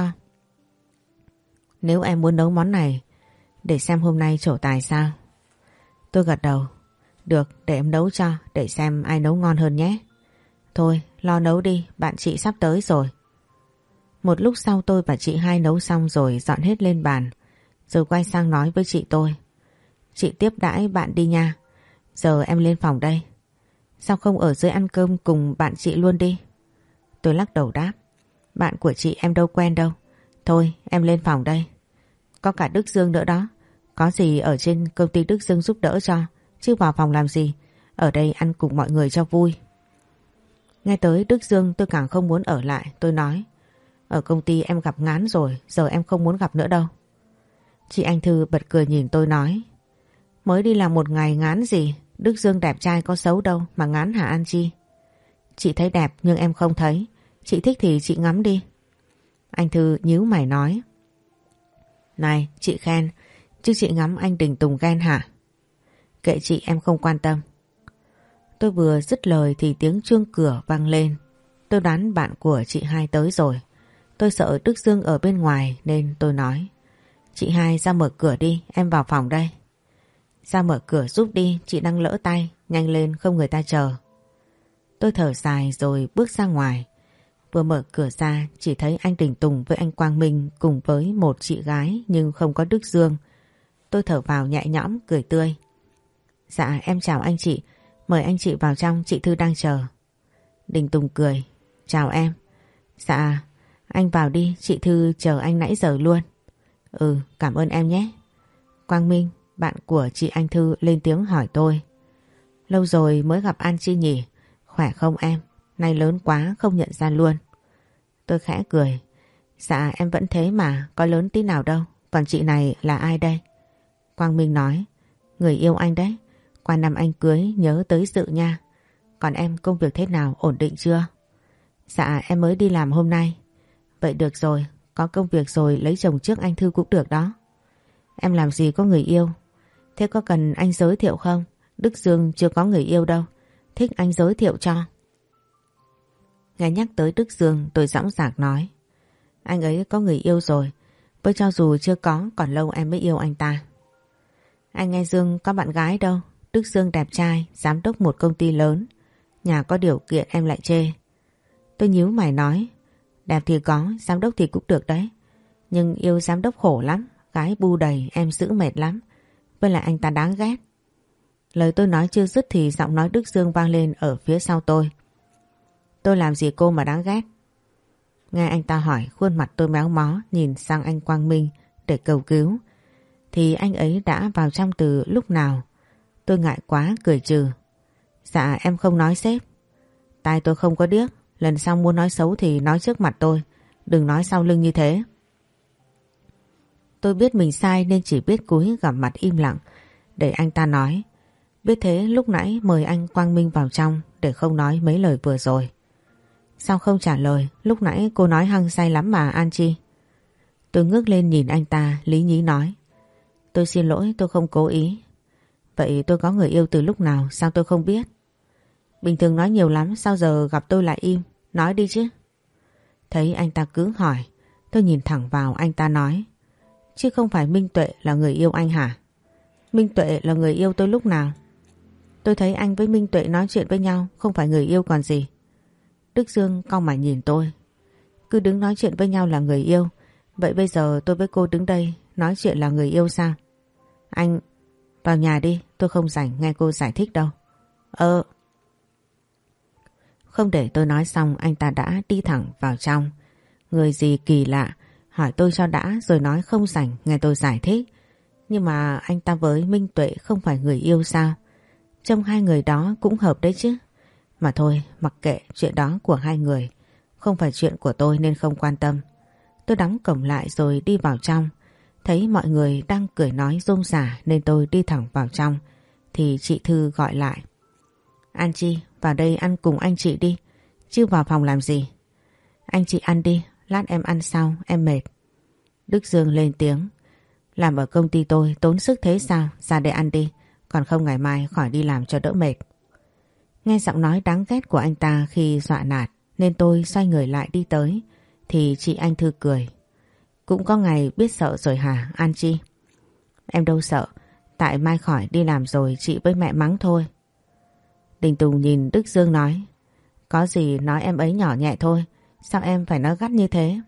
Nếu em muốn nấu món này, để xem hôm nay trổ tài sao. Tôi gật đầu. Được, để em nấu cho, để xem ai nấu ngon hơn nhé. Thôi lo nấu đi, bạn chị sắp tới rồi. Một lúc sau tôi và chị hai nấu xong rồi dọn hết lên bàn. Rồi quay sang nói với chị tôi. Chị tiếp đãi bạn đi nha. Giờ em lên phòng đây. Sao không ở dưới ăn cơm cùng bạn chị luôn đi? Tôi lắc đầu đáp. Bạn của chị em đâu quen đâu. Thôi em lên phòng đây. Có cả Đức Dương nữa đó. Có gì ở trên công ty Đức Dương giúp đỡ cho. Chứ vào phòng làm gì. Ở đây ăn cùng mọi người cho vui. Nghe tới Đức Dương tôi càng không muốn ở lại. Tôi nói. Ở công ty em gặp ngán rồi. Giờ em không muốn gặp nữa đâu. Chị Anh Thư bật cười nhìn tôi nói. Mới đi làm một ngày ngán gì. Đức Dương đẹp trai có xấu đâu mà ngán hả An Chi? Chị thấy đẹp nhưng em không thấy. Chị thích thì chị ngắm đi. Anh Thư nhíu mày nói. Này chị khen, chứ chị ngắm anh Đình Tùng ghen hả? Kệ chị, em không quan tâm. Tôi vừa dứt lời thì tiếng chuông cửa vang lên. Tôi đoán bạn của chị hai tới rồi. Tôi sợ Đức Dương ở bên ngoài nên tôi nói. Chị hai ra mở cửa đi, em vào phòng đây. Ra mở cửa giúp đi, chị đang lỡ tay, nhanh lên không người ta chờ. Tôi thở dài rồi bước ra ngoài. Vừa mở cửa ra chỉ thấy anh Đình Tùng với anh Quang Minh cùng với một chị gái nhưng không có Đức Dương. Tôi thở vào nhẹ nhõm cười tươi. Dạ em chào anh chị, mời anh chị vào trong, chị Thư đang chờ. Đình Tùng cười. Chào em. Dạ anh vào đi, chị Thư chờ anh nãy giờ luôn. Ừ cảm ơn em nhé. Quang Minh, bạn của chị Anh Thư lên tiếng hỏi tôi. Lâu rồi mới gặp An Chi nhỉ, khỏe không em? Nay lớn quá không nhận ra luôn. Tôi khẽ cười. Dạ em vẫn thế mà, có lớn tí nào đâu. Còn chị này là ai đây? Quang Minh nói. Người yêu anh đấy. Qua năm anh cưới nhớ tới dự nha. Còn em công việc thế nào, ổn định chưa? Dạ em mới đi làm hôm nay. Vậy được rồi, có công việc rồi lấy chồng trước anh Thư cũng được đó. Em làm gì có người yêu? Thế có cần anh giới thiệu không? Đức Dương chưa có người yêu đâu. Thích anh giới thiệu cho. Nghe nhắc tới Đức Dương tôi dõng dạc nói. Anh ấy có người yêu rồi. Với cho dù chưa có còn lâu em mới yêu anh ta. Anh nghe Dương có bạn gái đâu. Đức Dương đẹp trai, giám đốc một công ty lớn. Nhà có điều kiện em lại chê. Tôi nhíu mày nói. Đẹp thì có, giám đốc thì cũng được đấy. Nhưng yêu giám đốc khổ lắm. Gái bu đầy em giữ mệt lắm. Với lại anh ta đáng ghét. Lời tôi nói chưa dứt thì giọng nói Đức Dương vang lên ở phía sau tôi. Tôi làm gì cô mà đáng ghét? Nghe anh ta hỏi, khuôn mặt tôi méo mó nhìn sang anh Quang Minh để cầu cứu. Thì anh ấy đã vào trong từ lúc nào? Tôi ngại quá cười trừ. Dạ em không nói sếp. Tai tôi không có điếc. Lần sau muốn nói xấu thì nói trước mặt tôi. Đừng nói sau lưng như thế. Tôi biết mình sai nên chỉ biết cúi gằm mặt im lặng để anh ta nói. Biết thế lúc nãy mời anh Quang Minh vào trong để không nói mấy lời vừa rồi. Sao không trả lời? Lúc nãy cô nói hăng say lắm mà An Chi. Tôi ngước lên nhìn anh ta lý nhí nói. Tôi xin lỗi, tôi không cố ý. Vậy tôi có người yêu từ lúc nào? Sao tôi không biết? Bình thường nói nhiều lắm, sao giờ gặp tôi lại im? Nói đi chứ. Thấy anh ta cứ hỏi, tôi nhìn thẳng vào anh ta nói. Chứ không phải Minh Tuệ là người yêu anh hả? Minh Tuệ là người yêu tôi lúc nào? Tôi thấy anh với Minh Tuệ nói chuyện với nhau, không phải người yêu còn gì. Đức Dương cau mày nhìn tôi. Cứ đứng nói chuyện với nhau là người yêu. Vậy bây giờ tôi với cô đứng đây nói chuyện là người yêu sao? Anh vào nhà đi, tôi không rảnh nghe cô giải thích đâu. Ờ. Không để tôi nói xong anh ta đã đi thẳng vào trong. Người gì kỳ lạ, hỏi tôi cho đã rồi nói không rảnh nghe tôi giải thích. Nhưng mà anh ta với Minh Tuệ không phải người yêu sao? Trông hai người đó cũng hợp đấy chứ. Mà thôi, mặc kệ chuyện đó của hai người. Không phải chuyện của tôi nên không quan tâm. Tôi đóng cổng lại rồi đi vào trong. Thấy mọi người đang cười nói rôm rả nên tôi đi thẳng vào trong. Thì chị Thư gọi lại. An Chi, vào đây ăn cùng anh chị đi. Chứ vào phòng làm gì? Anh chị ăn đi, lát em ăn sau, em mệt. Đức Dương lên tiếng. Làm ở công ty tôi tốn sức thế sao? Ra đây ăn đi. Còn không ngày mai khỏi đi làm cho đỡ mệt. Nghe giọng nói đáng ghét của anh ta khi dọa nạt nên tôi xoay người lại đi tới. Thì chị Anh Thư cười. Cũng có ngày biết sợ rồi hả An Chi? Em đâu sợ. Tại mai khỏi đi làm rồi chị với mẹ mắng thôi. Đình Tùng nhìn Đức Dương nói. Có gì nói em ấy nhỏ nhẹ thôi. Sao em phải nói gắt như thế?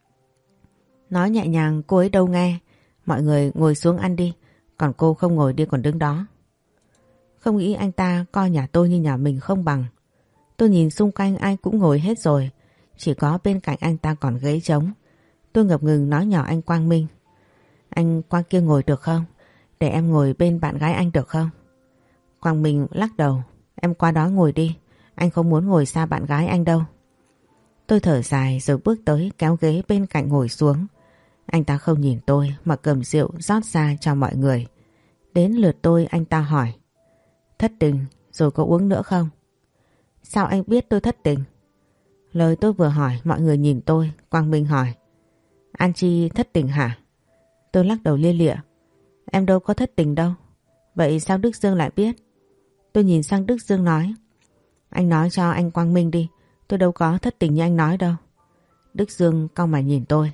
Nói nhẹ nhàng cô ấy đâu nghe. Mọi người ngồi xuống ăn đi. Còn cô không ngồi đi còn đứng đó. Không nghĩ anh ta coi nhà tôi như nhà mình không bằng. Tôi nhìn xung quanh ai cũng ngồi hết rồi. Chỉ có bên cạnh anh ta còn ghế trống. Tôi ngập ngừng nói nhỏ anh Quang Minh. Anh qua kia ngồi được không? Để em ngồi bên bạn gái anh được không? Quang Minh lắc đầu. Em qua đó ngồi đi. Anh không muốn ngồi xa bạn gái anh đâu. Tôi thở dài rồi bước tới kéo ghế bên cạnh ngồi xuống. Anh ta không nhìn tôi mà cầm rượu rót ra cho mọi người. Đến lượt tôi anh ta hỏi. Thất tình rồi có uống nữa không? Sao anh biết tôi thất tình? Lời tôi vừa hỏi mọi người nhìn tôi. Quang Minh hỏi. An Chi thất tình hả? Tôi lắc đầu lia lịa. Em đâu có thất tình đâu. Vậy sao Đức Dương lại biết? Tôi nhìn sang Đức Dương nói. Anh nói cho anh Quang Minh đi. Tôi đâu có thất tình như anh nói đâu. Đức Dương cau mày nhìn tôi.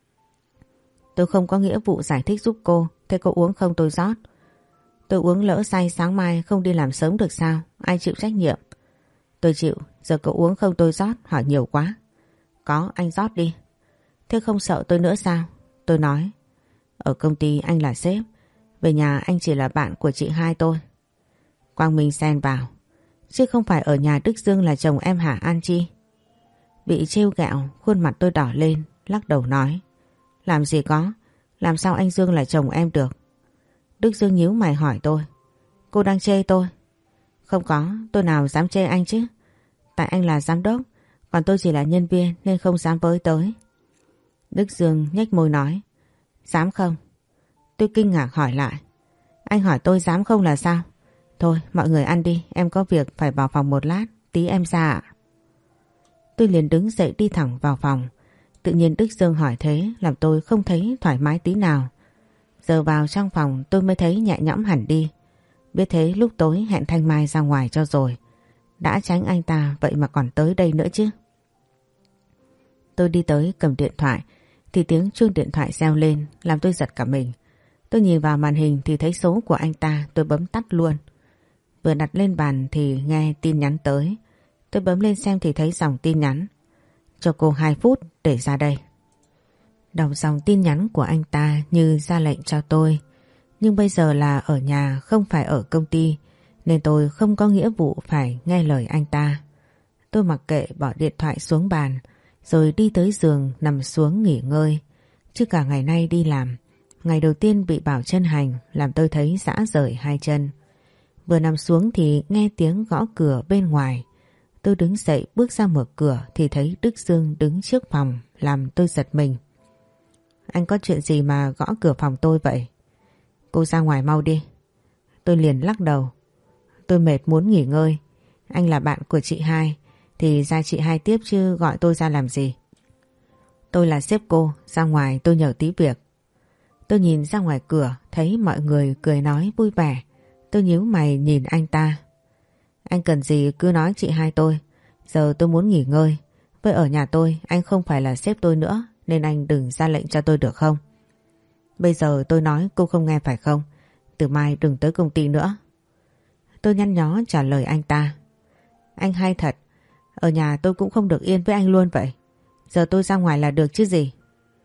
Tôi không có nghĩa vụ giải thích giúp cô. Thế cô uống không tôi rót. Tôi uống lỡ say sáng mai không đi làm sớm được sao? Ai chịu trách nhiệm? Tôi chịu. Giờ cậu uống không tôi rót? Hỏi nhiều quá. Có, anh rót đi. Thế không sợ tôi nữa sao? Tôi nói. Ở công ty anh là sếp. Về nhà anh chỉ là bạn của chị hai tôi. Quang Minh xen vào. Chứ không phải ở nhà Đức Dương là chồng em hả An Chi? Bị trêu ghẹo, khuôn mặt tôi đỏ lên, lắc đầu nói. Làm gì có, làm sao anh Dương là chồng em được? Đức Dương nhíu mày hỏi tôi. Cô đang chê tôi? Không có, tôi nào dám chê anh chứ. Tại anh là giám đốc, còn tôi chỉ là nhân viên nên không dám với tới. Đức Dương nhếch môi nói. Dám không? Tôi kinh ngạc hỏi lại. Anh hỏi tôi dám không là sao? Thôi mọi người ăn đi, em có việc phải vào phòng một lát, tí em ra ạ. Tôi liền đứng dậy đi thẳng vào phòng. Tự nhiên Đức Dương hỏi thế làm tôi không thấy thoải mái tí nào. Giờ vào trong phòng tôi mới thấy nhẹ nhõm hẳn đi. Biết thế lúc tối hẹn Thanh Mai ra ngoài cho rồi. Đã tránh anh ta vậy mà còn tới đây nữa chứ. Tôi đi tới cầm điện thoại thì tiếng chuông điện thoại reo lên làm tôi giật cả mình. Tôi nhìn vào màn hình thì thấy số của anh ta, tôi bấm tắt luôn. Vừa đặt lên bàn thì nghe tin nhắn tới. Tôi bấm lên xem thì thấy dòng tin nhắn. Cho cô hai phút để ra đây. Đọc dòng tin nhắn của anh ta như ra lệnh cho tôi. Nhưng bây giờ là ở nhà không phải ở công ty nên tôi không có nghĩa vụ phải nghe lời anh ta. Tôi mặc kệ bỏ điện thoại xuống bàn rồi đi tới giường nằm xuống nghỉ ngơi. Chứ cả ngày nay đi làm, ngày đầu tiên bị bảo chân hành làm tôi thấy rã rời hai chân. Vừa nằm xuống thì nghe tiếng gõ cửa bên ngoài. Tôi đứng dậy bước ra mở cửa thì thấy Đức Dương đứng trước phòng làm tôi giật mình. Anh có chuyện gì mà gõ cửa phòng tôi vậy? Cô ra ngoài mau đi. Tôi liền lắc đầu. Tôi mệt muốn nghỉ ngơi. Anh là bạn của chị hai thì ra chị hai tiếp chứ gọi tôi ra làm gì. Tôi là sếp cô, ra ngoài tôi nhờ tí việc. Tôi nhìn ra ngoài cửa thấy mọi người cười nói vui vẻ. Tôi nhíu mày nhìn anh ta. Anh cần gì cứ nói chị hai tôi. Giờ tôi muốn nghỉ ngơi. Với ở nhà tôi anh không phải là sếp tôi nữa nên anh đừng ra lệnh cho tôi được không? Bây giờ tôi nói cô không nghe phải không? Từ mai đừng tới công ty nữa. Tôi nhăn nhó trả lời anh ta. Anh hay thật. Ở nhà tôi cũng không được yên với anh luôn vậy. Giờ tôi ra ngoài là được chứ gì.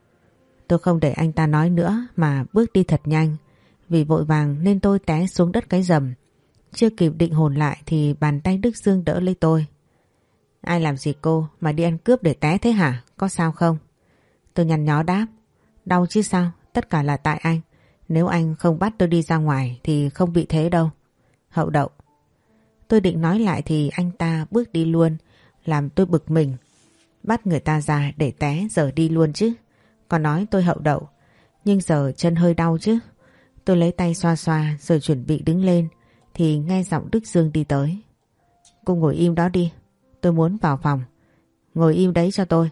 Tôi không để anh ta nói nữa mà bước đi thật nhanh. Vì vội vàng nên tôi té xuống đất cái rầm. Chưa kịp định hồn lại thì bàn tay Đức Dương đỡ lấy tôi. Ai làm gì cô mà đi ăn cướp để té thế hả? Có sao không? Tôi nhăn nhó đáp. Đau chứ sao? Tất cả là tại anh. Nếu anh không bắt tôi đi ra ngoài thì không bị thế đâu. Hậu đậu. Tôi định nói lại thì anh ta bước đi luôn, làm tôi bực mình. Bắt người ta ra để té giờ đi luôn chứ. Còn nói tôi hậu đậu. Nhưng giờ chân hơi đau chứ. Tôi lấy tay xoa xoa rồi chuẩn bị đứng lên thì nghe giọng Đức Dương đi tới. Cô ngồi im đó đi. Tôi muốn vào phòng. Ngồi im đấy cho tôi.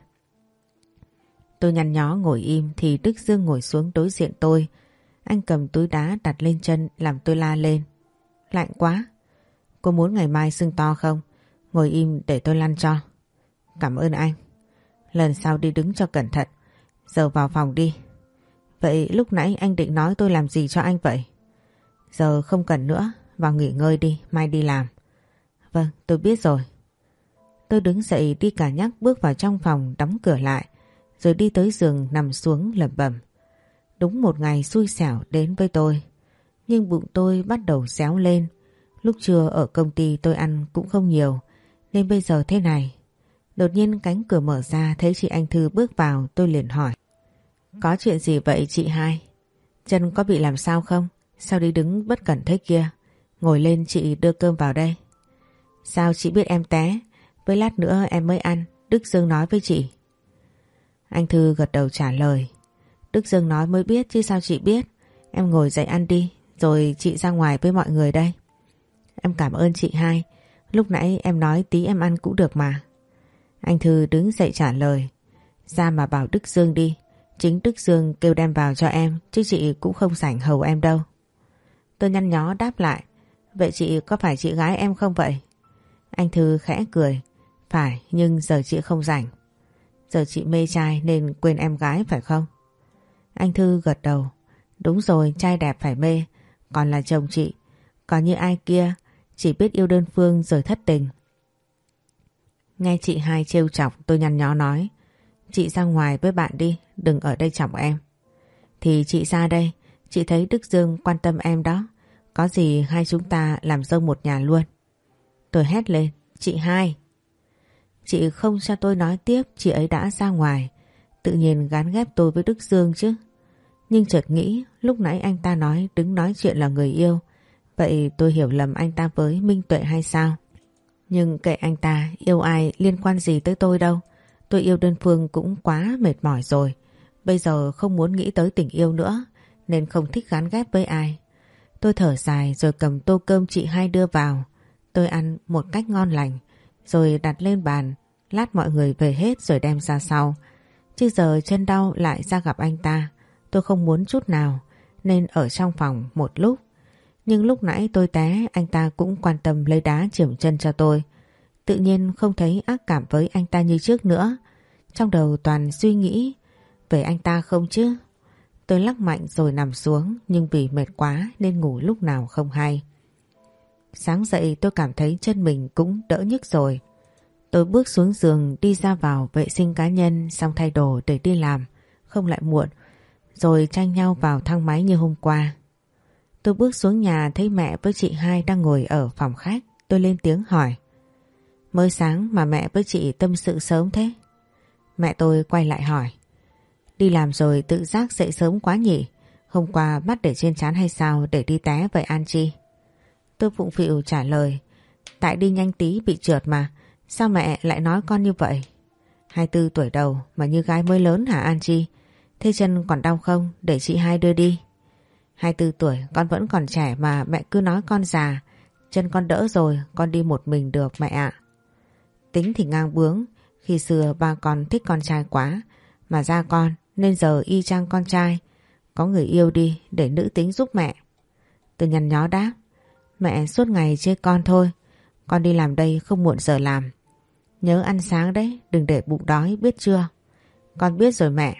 Tôi nhăn nhó ngồi im thì Đức Dương ngồi xuống đối diện tôi. Anh cầm túi đá đặt lên chân làm tôi la lên. Lạnh quá. Cô muốn ngày mai sưng to không? Ngồi im để tôi lăn cho. Cảm ơn anh. Lần sau đi đứng cho cẩn thận. Giờ vào phòng đi. Vậy lúc nãy anh định nói tôi làm gì cho anh vậy? Giờ không cần nữa. Vào nghỉ ngơi đi, mai đi làm. Vâng, tôi biết rồi. Tôi đứng dậy đi cả nhắc bước vào trong phòng đóng cửa lại, rồi đi tới giường nằm xuống lẩm bẩm. Đúng một ngày xui xẻo đến với tôi. Nhưng bụng tôi bắt đầu réo lên. Lúc trưa ở công ty tôi ăn cũng không nhiều, nên bây giờ thế này. Đột nhiên cánh cửa mở ra, thấy chị Anh Thư bước vào, tôi liền hỏi. Có chuyện gì vậy chị hai? Chân có bị làm sao không? Sao đi đứng bất cẩn thế kia? Ngồi lên chị đưa cơm vào đây. Sao chị biết em té? Với lát nữa em mới ăn, Đức Dương nói với chị. Anh Thư gật đầu trả lời. Đức Dương nói mới biết chứ sao chị biết. Em ngồi dậy ăn đi, rồi chị ra ngoài với mọi người đây. Em cảm ơn chị hai. Lúc nãy em nói tí em ăn cũng được mà. Anh Thư đứng dậy trả lời. Ra mà bảo Đức Dương đi. Chính Đức Dương kêu đem vào cho em, chứ chị cũng không rảnh hầu em đâu. Tôi nhăn nhó đáp lại. Vậy chị có phải chị gái em không vậy? Anh Thư khẽ cười. Phải, nhưng giờ chị không rảnh. Giờ chị mê trai nên quên em gái phải không? Anh Thư gật đầu. Đúng rồi, trai đẹp phải mê. Còn là chồng chị. Còn như ai kia, chỉ biết yêu đơn phương rồi thất tình. Nghe chị hai trêu chọc, tôi nhăn nhó nói. Chị ra ngoài với bạn đi, đừng ở đây chọc em. Thì chị ra đây, chị thấy Đức Dương quan tâm em đó. Có gì hai chúng ta làm dâu một nhà luôn. Tôi hét lên. Chị hai. Chị không cho tôi nói tiếp, chị ấy đã ra ngoài. Tự nhiên gán ghép tôi với Đức Dương chứ. Nhưng chợt nghĩ lúc nãy anh ta nói đứng nói chuyện là người yêu. Vậy tôi hiểu lầm anh ta với Minh Tuệ hay sao? Nhưng kệ anh ta, yêu ai liên quan gì tới tôi đâu. Tôi yêu đơn phương cũng quá mệt mỏi rồi. Bây giờ không muốn nghĩ tới tình yêu nữa, nên không thích gán ghép với ai. Tôi thở dài rồi cầm tô cơm chị hai đưa vào. Tôi ăn một cách ngon lành, rồi đặt lên bàn. Lát mọi người về hết rồi đem ra sau. Chứ giờ chân đau lại ra gặp anh ta. Tôi không muốn chút nào, nên ở trong phòng một lúc. Nhưng lúc nãy tôi té, anh ta cũng quan tâm lấy đá chườm chân cho tôi. Tự nhiên không thấy ác cảm với anh ta như trước nữa. Trong đầu toàn suy nghĩ về anh ta không chứ. Tôi lắc mạnh rồi nằm xuống, nhưng vì mệt quá nên ngủ lúc nào không hay. Sáng dậy tôi cảm thấy chân mình cũng đỡ nhức rồi. Tôi bước xuống giường đi ra vào vệ sinh cá nhân, xong thay đồ để đi làm, không lại muộn, rồi tranh nhau vào thang máy như hôm qua. Tôi bước xuống nhà thấy mẹ với chị hai đang ngồi ở phòng khách. Tôi lên tiếng hỏi. Mới sáng mà mẹ với chị tâm sự sớm thế? Mẹ tôi quay lại hỏi. Đi làm rồi tự giác dậy sớm quá nhỉ? Hôm qua mắt để trên trán hay sao để đi té vậy An Chi? Tôi phụng phịu trả lời. Tại đi nhanh tí bị trượt mà. Sao mẹ lại nói con như vậy? hai mươi tư tuổi đầu mà như gái mới lớn hả An Chi? Thế chân còn đau không? Để chị hai đưa đi. hai mươi tư tuổi con vẫn còn trẻ mà mẹ cứ nói con già. Chân con đỡ rồi, con đi một mình được mẹ ạ. Tính thì ngang bướng. Khi xưa ba con thích con trai quá, mà ra con nên giờ y chang con trai. Có người yêu đi để nữ tính giúp mẹ. Tôi nhăn nhó đáp. Mẹ suốt ngày chê con thôi. Con đi làm đây không muộn giờ làm. Nhớ ăn sáng đấy, đừng để bụng đói biết chưa? Con biết rồi mẹ.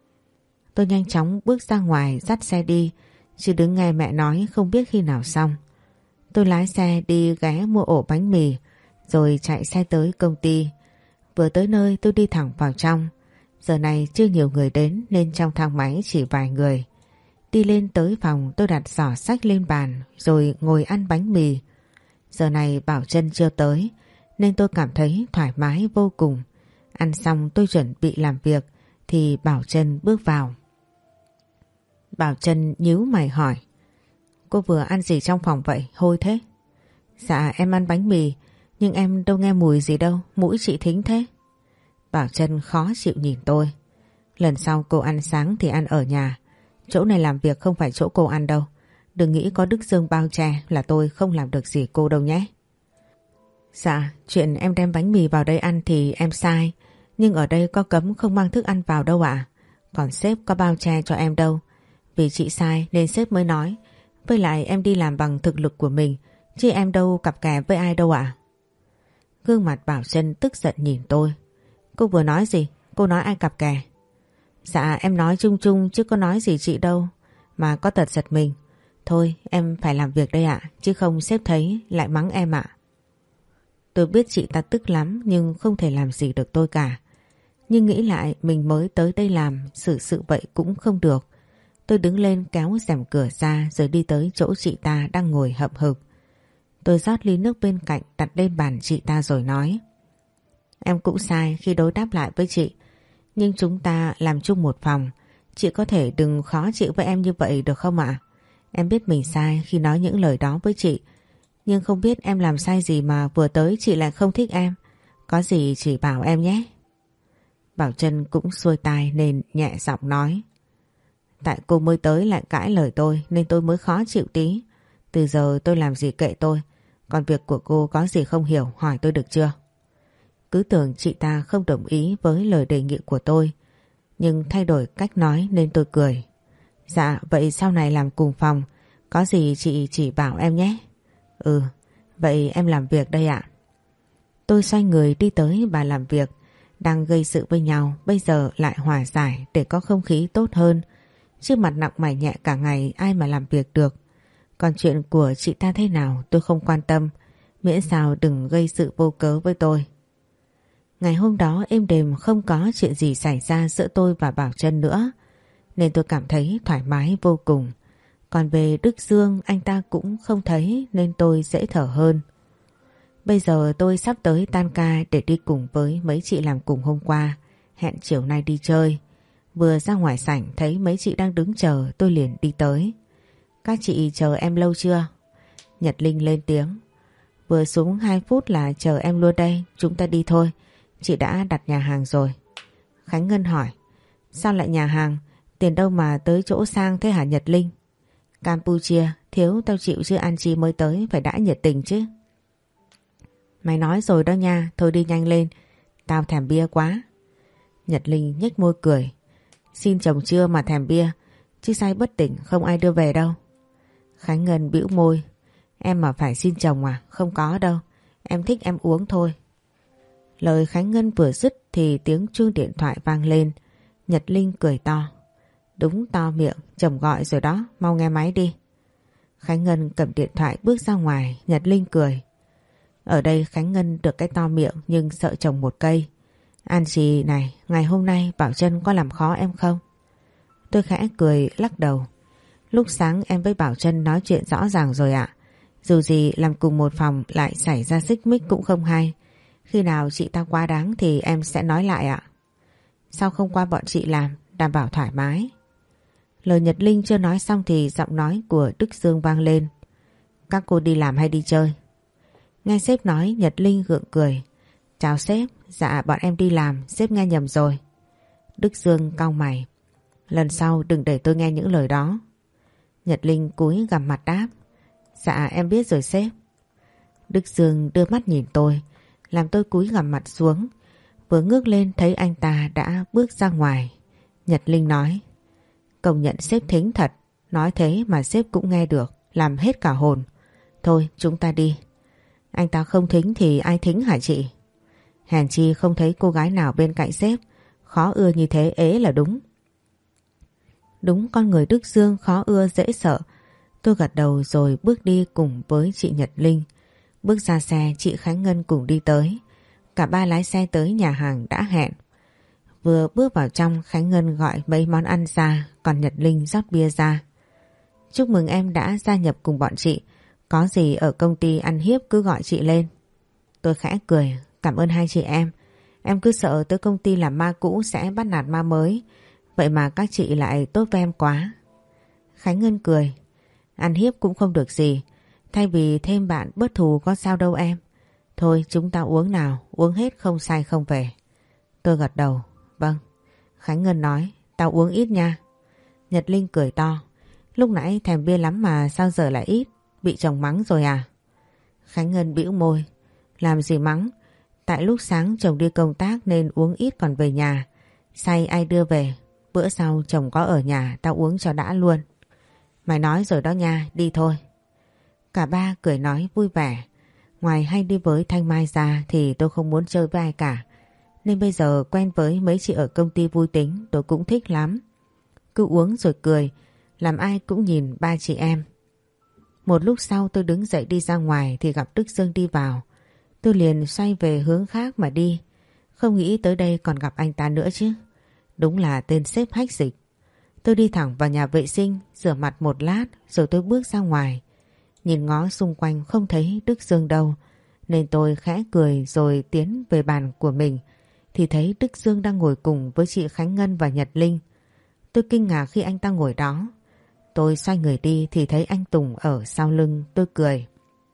Tôi nhanh chóng bước ra ngoài dắt xe đi, chứ đứng nghe mẹ nói không biết khi nào xong. Tôi lái xe đi ghé mua ổ bánh mì, rồi chạy xe tới công ty. Vừa tới nơi tôi đi thẳng vào trong. Giờ này chưa nhiều người đến nên trong thang máy chỉ vài người. Đi lên tới phòng tôi đặt giỏ sách lên bàn rồi ngồi ăn bánh mì. Giờ này Bảo Trân chưa tới nên tôi cảm thấy thoải mái vô cùng. Ăn xong tôi chuẩn bị làm việc thì Bảo Trân bước vào. Bảo Trân nhíu mày hỏi. Cô vừa ăn gì trong phòng vậy, hôi thế? Dạ em ăn bánh mì, nhưng em đâu nghe mùi gì đâu, mũi chị thính thế. Bảo Trân khó chịu nhìn tôi. Lần sau cô ăn sáng thì ăn ở nhà. Chỗ này làm việc không phải chỗ cô ăn đâu. Đừng nghĩ có Đức Dương bao che là tôi không làm được gì cô đâu nhé. Dạ, chuyện em đem bánh mì vào đây ăn thì em sai. Nhưng ở đây có cấm không mang thức ăn vào đâu ạ. Còn sếp có bao che cho em đâu. Vì chị sai nên sếp mới nói. Với lại em đi làm bằng thực lực của mình, chứ em đâu cặp kè với ai đâu ạ. Gương mặt Bảo Trân tức giận nhìn tôi. Cô vừa nói gì? Cô nói ai cặp kè? Dạ em nói chung chung chứ có nói gì chị đâu. Mà có tật giật mình. Thôi em phải làm việc đây ạ, chứ không sếp thấy lại mắng em ạ. Tôi biết chị ta tức lắm nhưng không thể làm gì được tôi cả. Nhưng nghĩ lại mình mới tới đây làm, xử sự vậy cũng không được. Tôi đứng lên kéo rèm cửa ra rồi đi tới chỗ chị ta đang ngồi hậm hực. Tôi rót ly nước bên cạnh đặt lên bàn chị ta rồi nói: Em cũng sai khi đối đáp lại với chị. Nhưng chúng ta làm chung một phòng. Chị có thể đừng khó chịu với em như vậy được không ạ? Em biết mình sai khi nói những lời đó với chị. Nhưng không biết em làm sai gì mà vừa tới chị lại không thích em. Có gì chị bảo em nhé. Bảo Trân cũng xuôi tai nên nhẹ giọng nói: Tại cô mới tới lại cãi lời tôi nên tôi mới khó chịu tí. Từ giờ tôi làm gì kệ tôi. Còn việc của cô có gì không hiểu hỏi tôi được chưa? Cứ tưởng chị ta không đồng ý với lời đề nghị của tôi. Nhưng thay đổi cách nói nên tôi cười. Dạ vậy sau này làm cùng phòng. Có gì chị chỉ bảo em nhé. Ừ, vậy em làm việc đây ạ. Tôi xoay người đi tới bàn làm việc. Đang gây sự với nhau bây giờ lại hòa giải để có không khí tốt hơn. Chứ mặt nặng mày nhẹ cả ngày ai mà làm việc được. Còn chuyện của chị ta thế nào tôi không quan tâm. Miễn sao đừng gây sự vô cớ với tôi. Ngày hôm đó êm đềm không có chuyện gì xảy ra giữa tôi và Bảo Trân nữa. Nên tôi cảm thấy thoải mái vô cùng. Còn về Đức Dương anh ta cũng không thấy nên tôi dễ thở hơn. Bây giờ tôi sắp tới tan ca để đi cùng với mấy chị làm cùng hôm qua. Hẹn chiều nay đi chơi. Vừa ra ngoài sảnh thấy mấy chị đang đứng chờ tôi liền đi tới. Các chị chờ em lâu chưa? Nhật Linh lên tiếng. Vừa xuống hai phút là chờ em luôn đây, chúng ta đi thôi. Chị đã đặt nhà hàng rồi. Khánh Ngân hỏi. Sao lại nhà hàng? Tiền đâu mà tới chỗ sang thế hả Nhật Linh? Campuchia, thiếu tao chịu chứ ăn chi mới tới phải đã nhiệt tình chứ. Mày nói rồi đó nha, thôi đi nhanh lên. Tao thèm bia quá. Nhật Linh nhếch môi cười. Xin chồng chưa mà thèm bia, chứ say bất tỉnh không ai đưa về đâu. Khánh Ngân bĩu môi. Em mà phải xin chồng à? Không có đâu. Em thích em uống thôi. Lời Khánh Ngân vừa dứt thì tiếng chuông điện thoại vang lên. Nhật Linh cười to. Đúng to miệng, chồng gọi rồi đó, mau nghe máy đi. Khánh Ngân cầm điện thoại bước ra ngoài, Nhật Linh cười. Ở đây Khánh Ngân được cái to miệng nhưng sợ chồng một cây. An gì này, ngày hôm nay Bảo Trân có làm khó em không? Tôi khẽ cười lắc đầu. Lúc sáng em với Bảo Trân nói chuyện rõ ràng rồi ạ. Dù gì làm cùng một phòng lại xảy ra xích mích cũng không hay. Khi nào chị ta quá đáng thì em sẽ nói lại ạ. Sao không qua bọn chị làm, đảm bảo thoải mái. Lời Nhật Linh chưa nói xong thì giọng nói của Đức Dương vang lên. Các cô đi làm hay đi chơi? Nghe sếp nói Nhật Linh gượng cười. Chào sếp, dạ bọn em đi làm, sếp nghe nhầm rồi. Đức Dương cau mày. Lần sau đừng để tôi nghe những lời đó. Nhật Linh cúi gằm mặt đáp. Dạ em biết rồi sếp. Đức Dương đưa mắt nhìn tôi, làm tôi cúi gằm mặt xuống. Vừa ngước lên thấy anh ta đã bước ra ngoài. Nhật Linh nói. Công nhận sếp thính thật, nói thế mà sếp cũng nghe được, làm hết cả hồn. Thôi chúng ta đi. Anh ta không thính thì ai thính hả chị? Hèn chi không thấy cô gái nào bên cạnh sếp khó ưa như thế ế là đúng. Đúng con người Đức Dương khó ưa dễ sợ. Tôi gật đầu rồi bước đi cùng với chị Nhật Linh. Bước ra xe chị Khánh Ngân cùng đi tới. Cả ba lái xe tới nhà hàng đã hẹn. Vừa bước vào trong Khánh Ngân gọi mấy món ăn ra, còn Nhật Linh rót bia ra. Chúc mừng em đã gia nhập cùng bọn chị. Có gì ở công ty ăn hiếp cứ gọi chị lên. Tôi khẽ cười. Cảm ơn hai chị em. Em cứ sợ tới công ty làm ma cũ sẽ bắt nạt ma mới. Vậy mà các chị lại tốt với em quá. Khánh Ngân cười. Ăn hiếp cũng không được gì. Thay vì thêm bạn bớt thù có sao đâu em. Thôi chúng ta uống nào. Uống hết không say không về. Tôi gật đầu. Vâng. Khánh Ngân nói. Tao uống ít nha. Nhật Linh cười to. Lúc nãy thèm bia lắm mà sao giờ lại ít. Bị chồng mắng rồi à? Khánh Ngân bĩu môi. Làm gì mắng? Tại lúc sáng chồng đi công tác nên uống ít còn về nhà. Say ai đưa về. Bữa sau chồng có ở nhà tao uống cho đã luôn. Mày nói rồi đó nha, đi thôi. Cả ba cười nói vui vẻ. Ngoài hay đi với Thanh Mai ra thì tôi không muốn chơi với ai cả. Nên bây giờ quen với mấy chị ở công ty vui tính tôi cũng thích lắm. Cứ uống rồi cười, làm ai cũng nhìn ba chị em. Một lúc sau tôi đứng dậy đi ra ngoài thì gặp Đức Dương đi vào. Tôi liền xoay về hướng khác mà đi. Không nghĩ tới đây còn gặp anh ta nữa chứ. Đúng là tên sếp hách dịch. Tôi đi thẳng vào nhà vệ sinh, rửa mặt một lát rồi tôi bước ra ngoài. Nhìn ngó xung quanh không thấy Đức Dương đâu, nên tôi khẽ cười rồi tiến về bàn của mình thì thấy Đức Dương đang ngồi cùng với chị Khánh Ngân và Nhật Linh. Tôi kinh ngạc khi anh ta ngồi đó. Tôi xoay người đi thì thấy anh Tùng ở sau lưng. Tôi cười.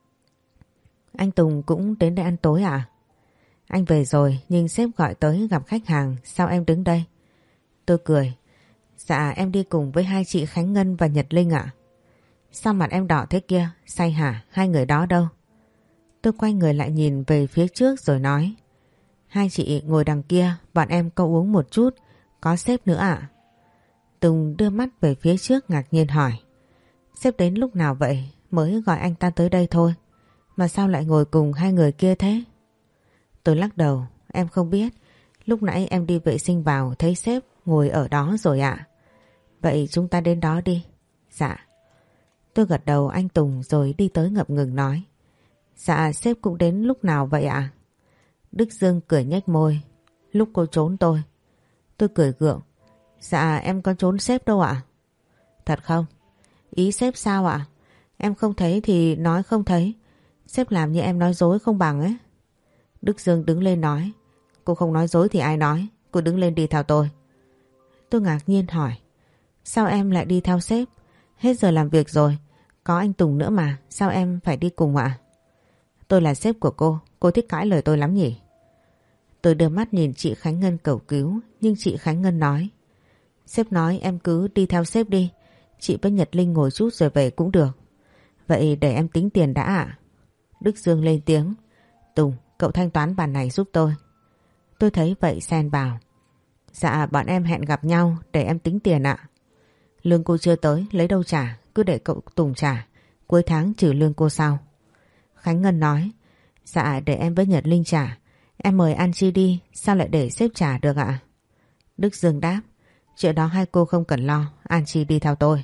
Anh Tùng cũng đến đây ăn tối à? Anh về rồi nhưng sếp gọi tới gặp khách hàng, sao em đứng đây? Tôi cười. Dạ em đi cùng với hai chị Khánh Ngân và Nhật Linh ạ. Sao mặt em đỏ thế kia, say hả? Hai người đó đâu? Tôi quay người lại nhìn về phía trước rồi nói. Hai chị ngồi đằng kia, bọn em có uống một chút, có sếp nữa ạ. Tùng đưa mắt về phía trước ngạc nhiên hỏi. Sếp đến lúc nào vậy? Mới gọi anh ta tới đây thôi. Mà sao lại ngồi cùng hai người kia thế? Tôi lắc đầu. Em không biết. Lúc nãy em đi vệ sinh vào thấy sếp ngồi ở đó rồi ạ. Vậy chúng ta đến đó đi. Dạ. Tôi gật đầu anh Tùng rồi đi tới ngập ngừng nói. Dạ sếp cũng đến lúc nào vậy ạ? Đức Dương cười nhếch môi. Lúc cô trốn tôi. Tôi cười gượng. Dạ em có trốn sếp đâu ạ. Thật không? Ý sếp sao ạ? Em không thấy thì nói không thấy. Sếp làm như em nói dối không bằng ấy. Đức Dương đứng lên nói. Cô không nói dối thì ai nói? Cô đứng lên đi theo tôi. Tôi ngạc nhiên hỏi. Sao em lại đi theo sếp? Hết giờ làm việc rồi. Có anh Tùng nữa mà. Sao em phải đi cùng ạ? Tôi là sếp của cô. Cô thích cãi lời tôi lắm nhỉ? Tôi đưa mắt nhìn chị Khánh Ngân cầu cứu. Nhưng chị Khánh Ngân nói. Sếp nói em cứ đi theo sếp đi. Chị với Nhật Linh ngồi chút rồi về cũng được. Vậy để em tính tiền đã ạ. Đức Dương lên tiếng. Tùng, cậu thanh toán bàn này giúp tôi. Tôi thấy vậy xen vào. Dạ bọn em hẹn gặp nhau để em tính tiền ạ. Lương cô chưa tới lấy đâu trả, cứ để cậu Tùng trả. Cuối tháng trừ lương cô sau. Khánh Ngân nói. Dạ để em với Nhật Linh trả. Em mời ăn chi đi, sao lại để sếp trả được ạ? Đức Dương đáp. Chuyện đó hai cô không cần lo, An Chi đi theo tôi.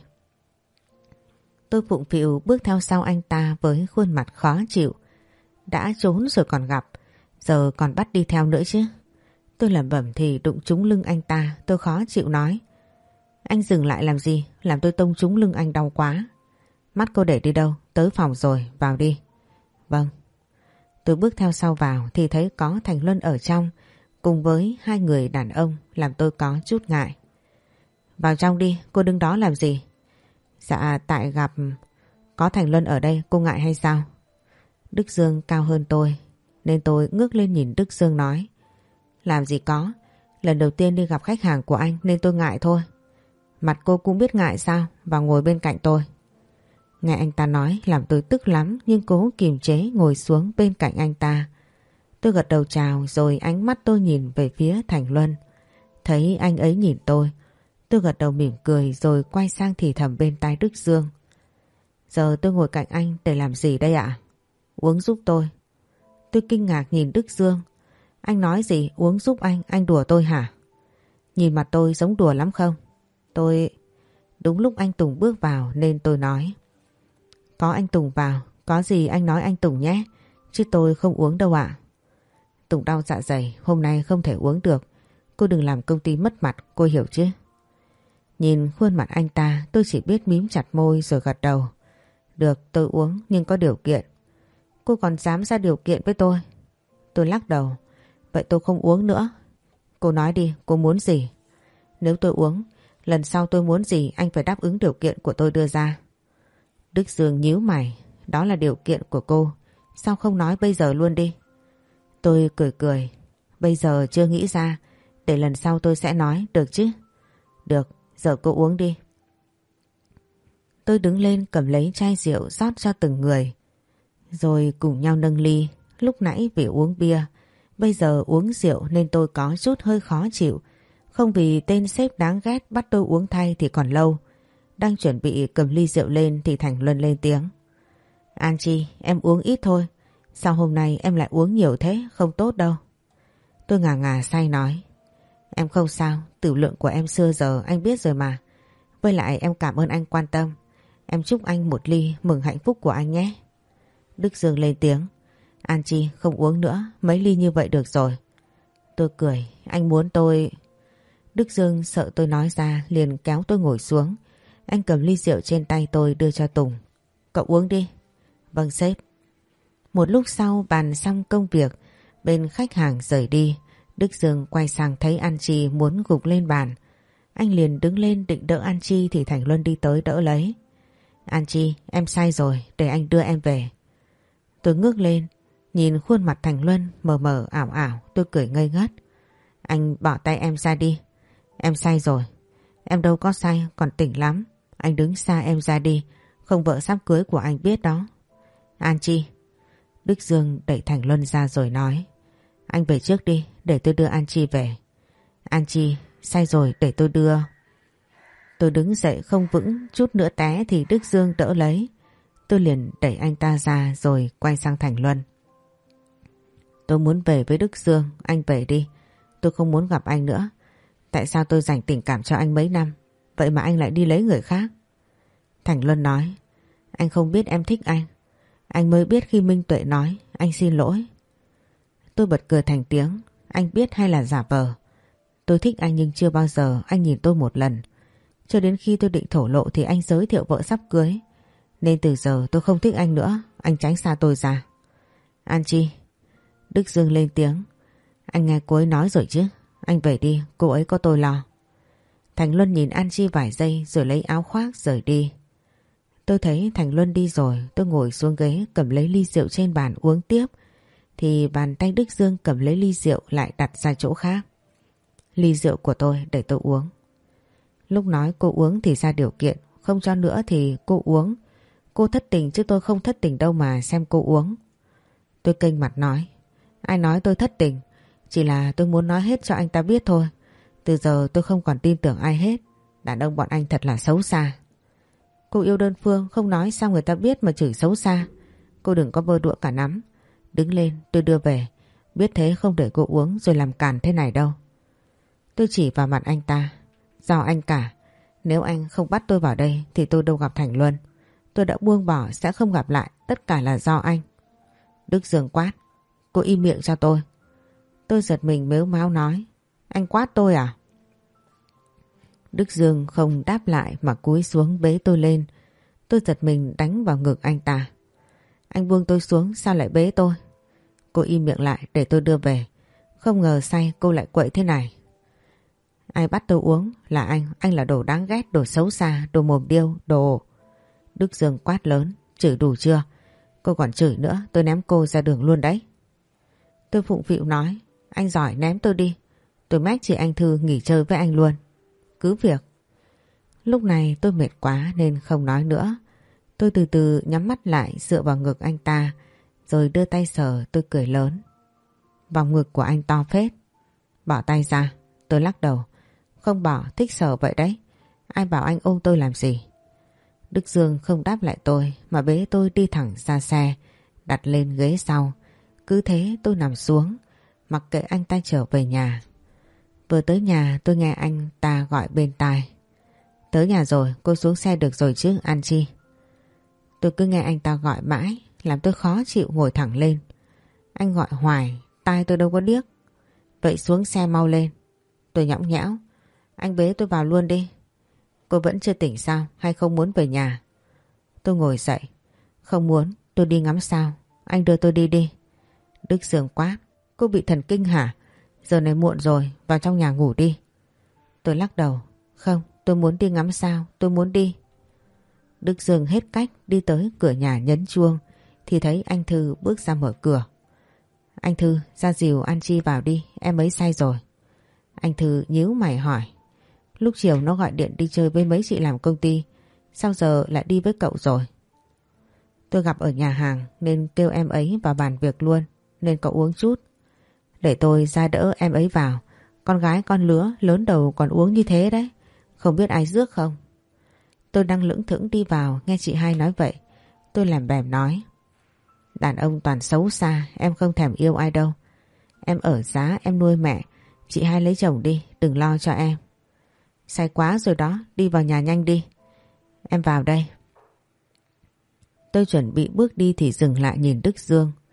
Tôi phụng phịu bước theo sau anh ta với khuôn mặt khó chịu. Đã trốn rồi còn gặp, giờ còn bắt đi theo nữa chứ. Tôi lẩm bẩm thì đụng trúng lưng anh ta, tôi khó chịu nói. Anh dừng lại làm gì, làm tôi tông trúng lưng anh đau quá. Mắt cô để đi đâu, tới phòng rồi, vào đi. Vâng. Tôi bước theo sau vào thì thấy có Thành Luân ở trong cùng với hai người đàn ông làm tôi có chút ngại. Vào trong đi, cô đứng đó làm gì? Dạ tại gặp có Thành Luân ở đây, cô ngại hay sao? Đức Dương cao hơn tôi nên tôi ngước lên nhìn Đức Dương nói. Làm gì có, lần đầu tiên đi gặp khách hàng của anh nên tôi ngại thôi. Mặt cô cũng biết ngại sao, vào ngồi bên cạnh tôi. Nghe anh ta nói làm tôi tức lắm nhưng cố kiềm chế ngồi xuống bên cạnh anh ta. Tôi gật đầu chào rồi ánh mắt tôi nhìn về phía Thành Luân. Thấy anh ấy nhìn tôi, tôi gật đầu mỉm cười rồi quay sang thì thầm bên tai Đức Dương. Giờ tôi ngồi cạnh anh để làm gì đây ạ? Uống giúp tôi. Tôi kinh ngạc nhìn Đức Dương. Anh nói gì uống giúp anh, anh đùa tôi hả? Nhìn mặt tôi giống đùa lắm không? Tôi... Đúng lúc anh Tùng bước vào nên tôi nói. Có anh Tùng vào, có gì anh nói anh Tùng nhé, chứ tôi không uống đâu ạ. Tùng đau dạ dày, hôm nay không thể uống được. Cô đừng làm công ty mất mặt, cô hiểu chứ? Nhìn khuôn mặt anh ta tôi chỉ biết mím chặt môi rồi gật đầu. Được, tôi uống nhưng có điều kiện. Cô còn dám ra điều kiện với tôi? Tôi lắc đầu. Vậy tôi không uống nữa. Cô nói đi, cô muốn gì? Nếu tôi uống, lần sau tôi muốn gì anh phải đáp ứng điều kiện của tôi đưa ra. Đức Dương nhíu mày. Đó là điều kiện của cô, sao không nói bây giờ luôn đi? Tôi cười cười. Bây giờ chưa nghĩ ra, để lần sau tôi sẽ nói, được chứ? Được, giờ cô uống đi. Tôi đứng lên cầm lấy chai rượu rót cho từng người, rồi cùng nhau nâng ly. Lúc nãy vì uống bia, bây giờ uống rượu nên tôi có chút hơi khó chịu. Không vì tên sếp đáng ghét bắt tôi uống thay thì còn lâu. Đang chuẩn bị cầm ly rượu lên thì Thành Luân lên tiếng. An Chi, em uống ít thôi. Sao hôm nay em lại uống nhiều thế, không tốt đâu. Tôi ngà ngà say nói. Em không sao, tử lượng của em xưa giờ anh biết rồi mà. Với lại em cảm ơn anh quan tâm. Em chúc anh một ly mừng hạnh phúc của anh nhé. Đức Dương lên tiếng. An Chi không uống nữa, mấy ly như vậy được rồi. Tôi cười, anh muốn tôi... Đức Dương sợ tôi nói ra liền kéo tôi ngồi xuống. Anh cầm ly rượu trên tay tôi đưa cho Tùng. Cậu uống đi. Vâng sếp. Một lúc sau bàn xong công việc, bên khách hàng rời đi, Đức Dương quay sang thấy An Chi muốn gục lên bàn. Anh liền đứng lên định đỡ An Chi thì Thành Luân đi tới đỡ lấy. An Chi, em sai rồi, để anh đưa em về. Tôi ngước lên, nhìn khuôn mặt Thành Luân mờ mờ ảo ảo, tôi cười ngây ngất. Anh bỏ tay em ra đi. Em sai rồi. Em đâu có sai, còn tỉnh lắm. Anh đứng xa em ra đi, không vợ sắp cưới của anh biết đó. An Chi. Đức Dương đẩy Thành Luân ra rồi nói. Anh về trước đi, để tôi đưa An Chi về. An Chi, sai rồi, để tôi đưa. Tôi đứng dậy không vững, chút nữa té thì Đức Dương đỡ lấy. Tôi liền đẩy anh ta ra rồi quay sang Thành Luân. Tôi muốn về với Đức Dương, anh về đi. Tôi không muốn gặp anh nữa. Tại sao tôi dành tình cảm cho anh mấy năm, vậy mà anh lại đi lấy người khác? Thành Luân nói. Anh không biết em thích anh. Anh mới biết khi Minh Tuệ nói, anh xin lỗi. Tôi bật cười thành tiếng. Anh biết hay là giả vờ? Tôi thích anh nhưng chưa bao giờ anh nhìn tôi một lần. Cho đến khi tôi định thổ lộ thì anh giới thiệu vợ sắp cưới. Nên từ giờ tôi không thích anh nữa. Anh tránh xa tôi ra. An Chi. Đức Dương lên tiếng. Anh nghe cô ấy nói rồi chứ. Anh về đi, cô ấy có tôi lo. Thành Luân nhìn An Chi vài giây rồi lấy áo khoác rời đi. Tôi thấy Thành Luân đi rồi, tôi ngồi xuống ghế cầm lấy ly rượu trên bàn uống tiếp. Thì bàn tay Đức Dương cầm lấy ly rượu lại đặt ra chỗ khác. Ly rượu của tôi để tôi uống. Lúc nói cô uống thì ra điều kiện, không cho nữa thì cô uống. Cô thất tình chứ tôi không thất tình đâu mà xem cô uống. Tôi kênh mặt nói. Ai nói tôi thất tình? Chỉ là tôi muốn nói hết cho anh ta biết thôi. Từ giờ tôi không còn tin tưởng ai hết. Đàn ông bọn anh thật là xấu xa. Cô yêu đơn phương không nói sao người ta biết mà chửi xấu xa. Cô đừng có bơ đũa cả nắm. Đứng lên tôi đưa về. Biết thế không để cô uống rồi làm càn thế này đâu. Tôi chỉ vào mặt anh ta. Do anh cả. Nếu anh không bắt tôi vào đây thì tôi đâu gặp Thành Luân. Tôi đã buông bỏ sẽ không gặp lại. Tất cả là do anh. Đức Dương quát. Cô im miệng cho tôi. Tôi giật mình mếu máo nói. Anh quát tôi à? Đức Dương không đáp lại mà cúi xuống bế tôi lên. Tôi giật mình đánh vào ngực anh ta. Anh buông tôi xuống sao lại bế tôi? Cô im miệng lại để tôi đưa về. Không ngờ say cô lại quậy thế này. Ai bắt tôi uống? Là anh. Anh là đồ đáng ghét, đồ xấu xa, đồ mồm điêu, đồ... Đức Dương quát lớn. Chửi đủ chưa? Cô còn chửi nữa tôi ném cô ra đường luôn đấy. Tôi phụng phịu nói. Anh giỏi ném tôi đi. Tôi mách chị anh Thư nghỉ chơi với anh luôn. Cứ việc. Lúc này tôi mệt quá nên không nói nữa. Tôi từ từ nhắm mắt lại dựa vào ngực anh ta. Rồi đưa tay sờ tôi cười lớn. Vòng ngực của anh to phết. Bỏ tay ra. Tôi lắc đầu. Không bỏ, thích sờ vậy đấy. Ai bảo anh ôm tôi làm gì? Đức Dương không đáp lại tôi mà bế tôi đi thẳng ra xe. Đặt lên ghế sau. Cứ thế tôi nằm xuống. Mặc kệ anh ta trở về nhà. Vừa tới nhà tôi nghe anh ta gọi bên tai. Tới nhà rồi, cô xuống xe được rồi chứ An Chi? Tôi cứ nghe anh ta gọi mãi, làm tôi khó chịu ngồi thẳng lên. Anh gọi hoài, tai tôi đâu có điếc. Vậy xuống xe mau lên. Tôi nhõng nhẽo. Anh bế tôi vào luôn đi. Cô vẫn chưa tỉnh sao hay không muốn về nhà? Tôi ngồi dậy. Không muốn, tôi đi ngắm sao. Anh đưa tôi đi đi. Đức Dương quát. Cô bị thần kinh hả? Giờ này muộn rồi, vào trong nhà ngủ đi. Tôi lắc đầu. Không, tôi muốn đi ngắm sao, tôi muốn đi. Đức Dương hết cách đi tới cửa nhà nhấn chuông thì thấy anh Thư bước ra mở cửa. Anh Thư, ra dìu An Chi vào đi, em ấy say rồi. Anh Thư nhíu mày hỏi. Lúc chiều nó gọi điện đi chơi với mấy chị làm công ty, sao giờ lại đi với cậu rồi? Tôi gặp ở nhà hàng nên kêu em ấy vào bàn việc luôn, nên cậu uống chút. Để tôi ra đỡ em ấy vào. Con gái con lứa lớn đầu còn uống như thế đấy. Không biết ai rước không? Tôi đang lững thững đi vào nghe chị hai nói vậy. Tôi làm bèm nói. Đàn ông toàn xấu xa, em không thèm yêu ai đâu. Em ở giá em nuôi mẹ. Chị hai lấy chồng đi, đừng lo cho em. Say quá rồi đó, đi vào nhà nhanh đi. Em vào đây. Tôi chuẩn bị bước đi thì dừng lại nhìn Đức Dương.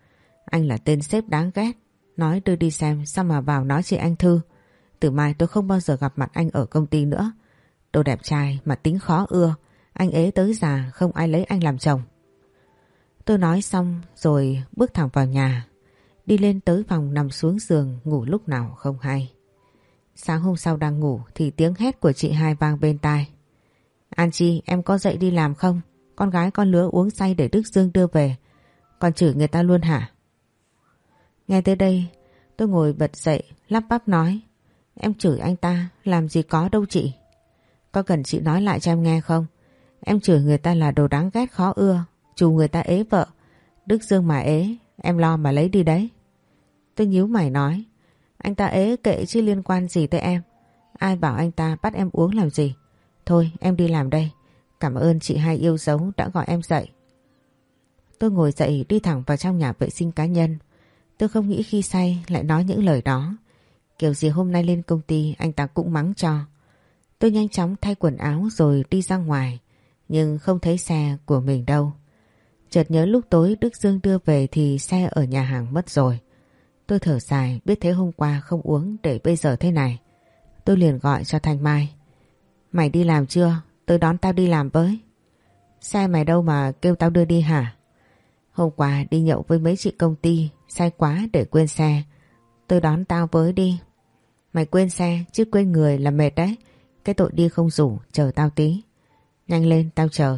Anh là tên sếp đáng ghét. Nói tôi đi xem sao mà vào nói chị anh Thư. Từ mai tôi không bao giờ gặp mặt anh ở công ty nữa. Đồ đẹp trai mà tính khó ưa. Anh ế tới già không ai lấy anh làm chồng. Tôi nói xong rồi bước thẳng vào nhà. Đi lên tới phòng nằm xuống giường ngủ lúc nào không hay. Sáng hôm sau đang ngủ thì tiếng hét của chị hai vang bên tai. An Chi, em có dậy đi làm không? Con gái con lứa uống say để Đức Dương đưa về. Còn chửi người ta luôn hả? Nghe tới đây tôi ngồi bật dậy lắp bắp nói. Em chửi anh ta làm gì có đâu chị. Có cần chị nói lại cho em nghe không? Em chửi người ta là đồ đáng ghét khó ưa. Chù người ta ế vợ. Đức Dương mà ế, em lo mà lấy đi đấy. Tôi nhíu mày nói. Anh ta ế kệ chứ liên quan gì tới em. Ai bảo anh ta bắt em uống làm gì. Thôi em đi làm đây. Cảm ơn chị hai yêu dấu đã gọi em dậy. Tôi ngồi dậy đi thẳng vào trong nhà vệ sinh cá nhân. Tôi không nghĩ khi say lại nói những lời đó. Kiểu gì hôm nay lên công ty anh ta cũng mắng cho. Tôi nhanh chóng thay quần áo rồi đi ra ngoài. Nhưng không thấy xe của mình đâu. Chợt nhớ lúc tối Đức Dương đưa về thì xe ở nhà hàng mất rồi. Tôi thở dài biết thế hôm qua không uống để bây giờ thế này. Tôi liền gọi cho Thanh Mai. Mày đi làm chưa? Tôi đón tao đi làm với. Xe mày đâu mà kêu tao đưa đi hả? Hôm qua đi nhậu với mấy chị công ty, say quá để quên xe. Tôi đón tao với đi. Mày quên xe chứ quên người là mệt đấy. Cái tội đi không rủ, chờ tao tí. Nhanh lên, tao chờ.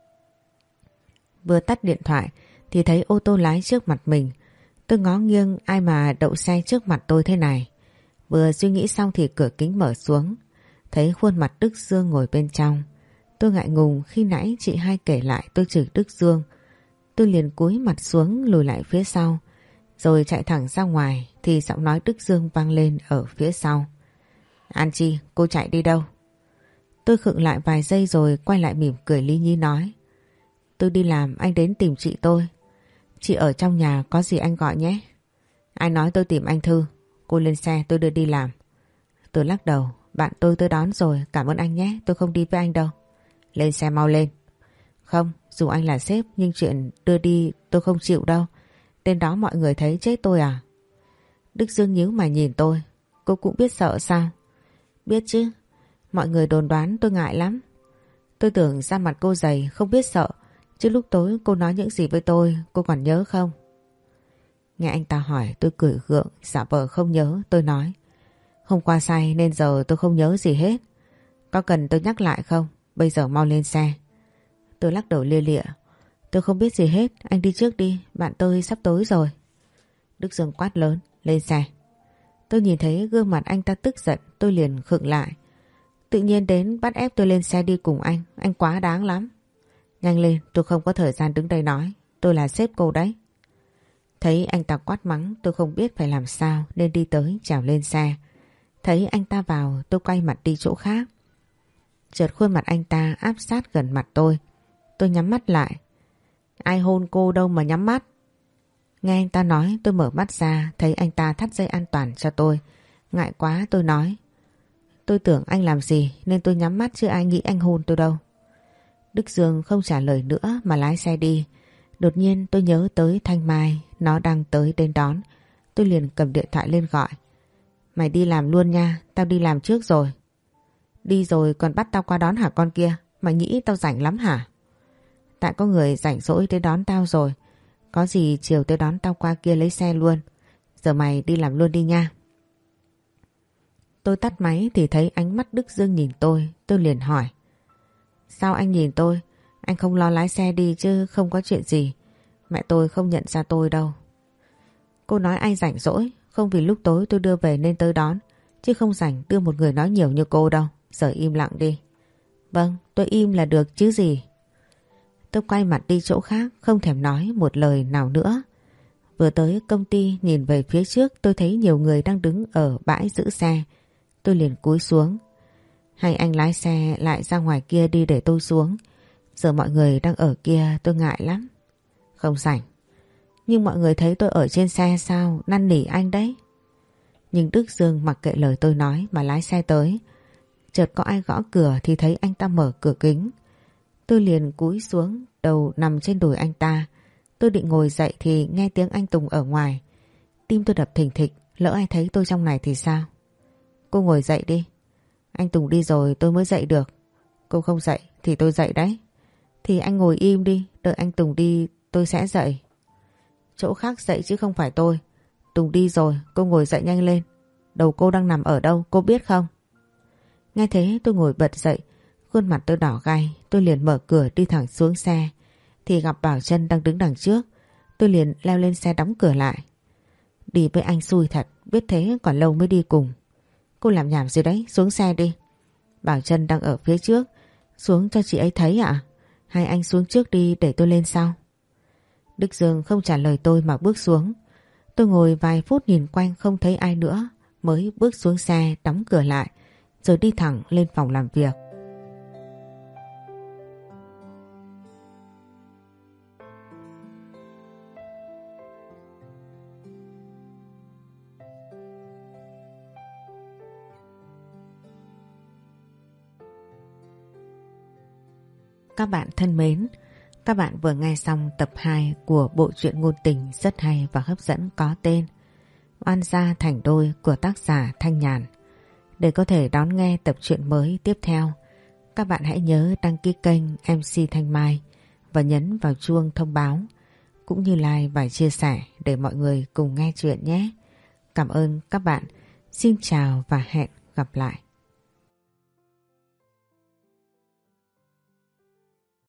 Vừa tắt điện thoại thì thấy ô tô lái trước mặt mình. Tôi ngó nghiêng ai mà đậu xe trước mặt tôi thế này. Vừa suy nghĩ xong thì cửa kính mở xuống. Thấy khuôn mặt Đức Dương ngồi bên trong. Tôi ngại ngùng khi nãy chị hai kể lại tôi chửi Đức Dương. Tôi liền cúi mặt xuống lùi lại phía sau. Rồi chạy thẳng ra ngoài thì giọng nói Đức Dương vang lên ở phía sau. An Chi, cô chạy đi đâu? Tôi khựng lại vài giây rồi quay lại mỉm cười lý nhí nói. Tôi đi làm, anh đến tìm chị tôi. Chị ở trong nhà, có gì anh gọi nhé. Ai nói tôi tìm anh Thư? Cô lên xe tôi đưa đi làm. Tôi lắc đầu. Bạn tôi tôi đón rồi, cảm ơn anh nhé, tôi không đi với anh đâu. Lên xe mau lên. Không, dù anh là sếp nhưng chuyện đưa đi tôi không chịu đâu. Đến đó mọi người thấy chết tôi à? Đức Dương nhíu mà nhìn tôi. Cô cũng biết sợ sao? Biết chứ. Mọi người đồn đoán tôi ngại lắm. Tôi tưởng da mặt cô dày không biết sợ. Chứ lúc tối cô nói những gì với tôi cô còn nhớ không? Nghe anh ta hỏi tôi cười gượng, giả vờ không nhớ. Tôi nói. Hôm qua say nên giờ tôi không nhớ gì hết. Có cần tôi nhắc lại không? Bây giờ mau lên xe. Tôi lắc đầu lia lịa. Tôi không biết gì hết, anh đi trước đi, bạn tôi sắp tối rồi. Đức Dương quát lớn, lên xe. Tôi nhìn thấy gương mặt anh ta tức giận, tôi liền khựng lại. Tự nhiên đến bắt ép tôi lên xe đi cùng anh, anh quá đáng lắm. Nhanh lên, tôi không có thời gian đứng đây nói, tôi là sếp cô đấy. Thấy anh ta quát mắng, tôi không biết phải làm sao nên đi tới trèo lên xe. Thấy anh ta vào, tôi quay mặt đi chỗ khác. Chợt khuôn mặt anh ta áp sát gần mặt tôi. Tôi nhắm mắt lại. Ai hôn cô đâu mà nhắm mắt. Nghe anh ta nói tôi mở mắt ra, thấy anh ta thắt dây an toàn cho tôi. Ngại quá tôi nói. Tôi tưởng anh làm gì nên tôi nhắm mắt chứ ai nghĩ anh hôn tôi đâu. Đức Dương không trả lời nữa mà lái xe đi. Đột nhiên tôi nhớ tới Thanh Mai, nó đang tới đến đón. Tôi liền cầm điện thoại lên gọi. Mày đi làm luôn nha, tao đi làm trước rồi. Đi rồi còn bắt tao qua đón hả con kia? Mày nghĩ tao rảnh lắm hả? Tại có người rảnh rỗi tới đón tao rồi. Có gì chiều tới đón tao qua kia lấy xe luôn. Giờ mày đi làm luôn đi nha. Tôi tắt máy thì thấy ánh mắt Đức Dương nhìn tôi. Tôi liền hỏi. Sao anh nhìn tôi? Anh không lo lái xe đi chứ không có chuyện gì. Mẹ tôi không nhận ra tôi đâu. Cô nói anh rảnh rỗi. Không vì lúc tối tôi đưa về nên tới đón. Chứ không rảnh đưa một người nói nhiều như cô đâu. Giờ im lặng đi. Vâng, tôi im là được chứ gì. Tôi quay mặt đi chỗ khác, không thèm nói một lời nào nữa. Vừa tới công ty nhìn về phía trước tôi thấy nhiều người đang đứng ở bãi giữ xe. Tôi liền cúi xuống. Hay anh lái xe lại ra ngoài kia đi để tôi xuống. Giờ mọi người đang ở kia tôi ngại lắm. Không rảnh. Nhưng mọi người thấy tôi ở trên xe sao, năn nỉ anh đấy. Nhưng Đức Dương mặc kệ lời tôi nói mà lái xe tới. Chợt có ai gõ cửa thì thấy anh ta mở cửa kính. Tôi liền cúi xuống, đầu nằm trên đùi anh ta. Tôi định ngồi dậy thì nghe tiếng anh Tùng ở ngoài. Tim tôi đập thình thịch, lỡ ai thấy tôi trong này thì sao? Cô ngồi dậy đi. Anh Tùng đi rồi tôi mới dậy được. Cô không dậy thì tôi dậy đấy. Thì anh ngồi im đi, đợi anh Tùng đi tôi sẽ dậy. Chỗ khác dậy chứ không phải tôi. Tùng đi rồi, cô ngồi dậy nhanh lên. Đầu cô đang nằm ở đâu, cô biết không? Nghe thế tôi ngồi bật dậy, khuôn mặt tôi đỏ gay. Tôi liền mở cửa đi thẳng xuống xe, thì gặp Bảo Trân đang đứng đằng trước. Tôi liền leo lên xe đóng cửa lại. Đi với anh xui thật, biết thế còn lâu mới đi cùng. Cô làm nhảm gì đấy, xuống xe đi. Bảo Trân đang ở phía trước, xuống cho chị ấy thấy ạ? À? Hay anh xuống trước đi để tôi lên sau? Đức Dương không trả lời tôi mà bước xuống. Tôi ngồi vài phút nhìn quanh không thấy ai nữa, mới bước xuống xe đóng cửa lại, rồi đi thẳng lên phòng làm việc. Các bạn thân mến, các bạn vừa nghe xong tập hai của bộ truyện ngôn tình rất hay và hấp dẫn có tên Oan gia thành đôi của tác giả Thanh Nhàn. Để có thể đón nghe tập truyện mới tiếp theo, các bạn hãy nhớ đăng ký kênh em xê Thanh Mai và nhấn vào chuông thông báo, cũng như like và chia sẻ để mọi người cùng nghe chuyện nhé. Cảm ơn các bạn. Xin chào và hẹn gặp lại.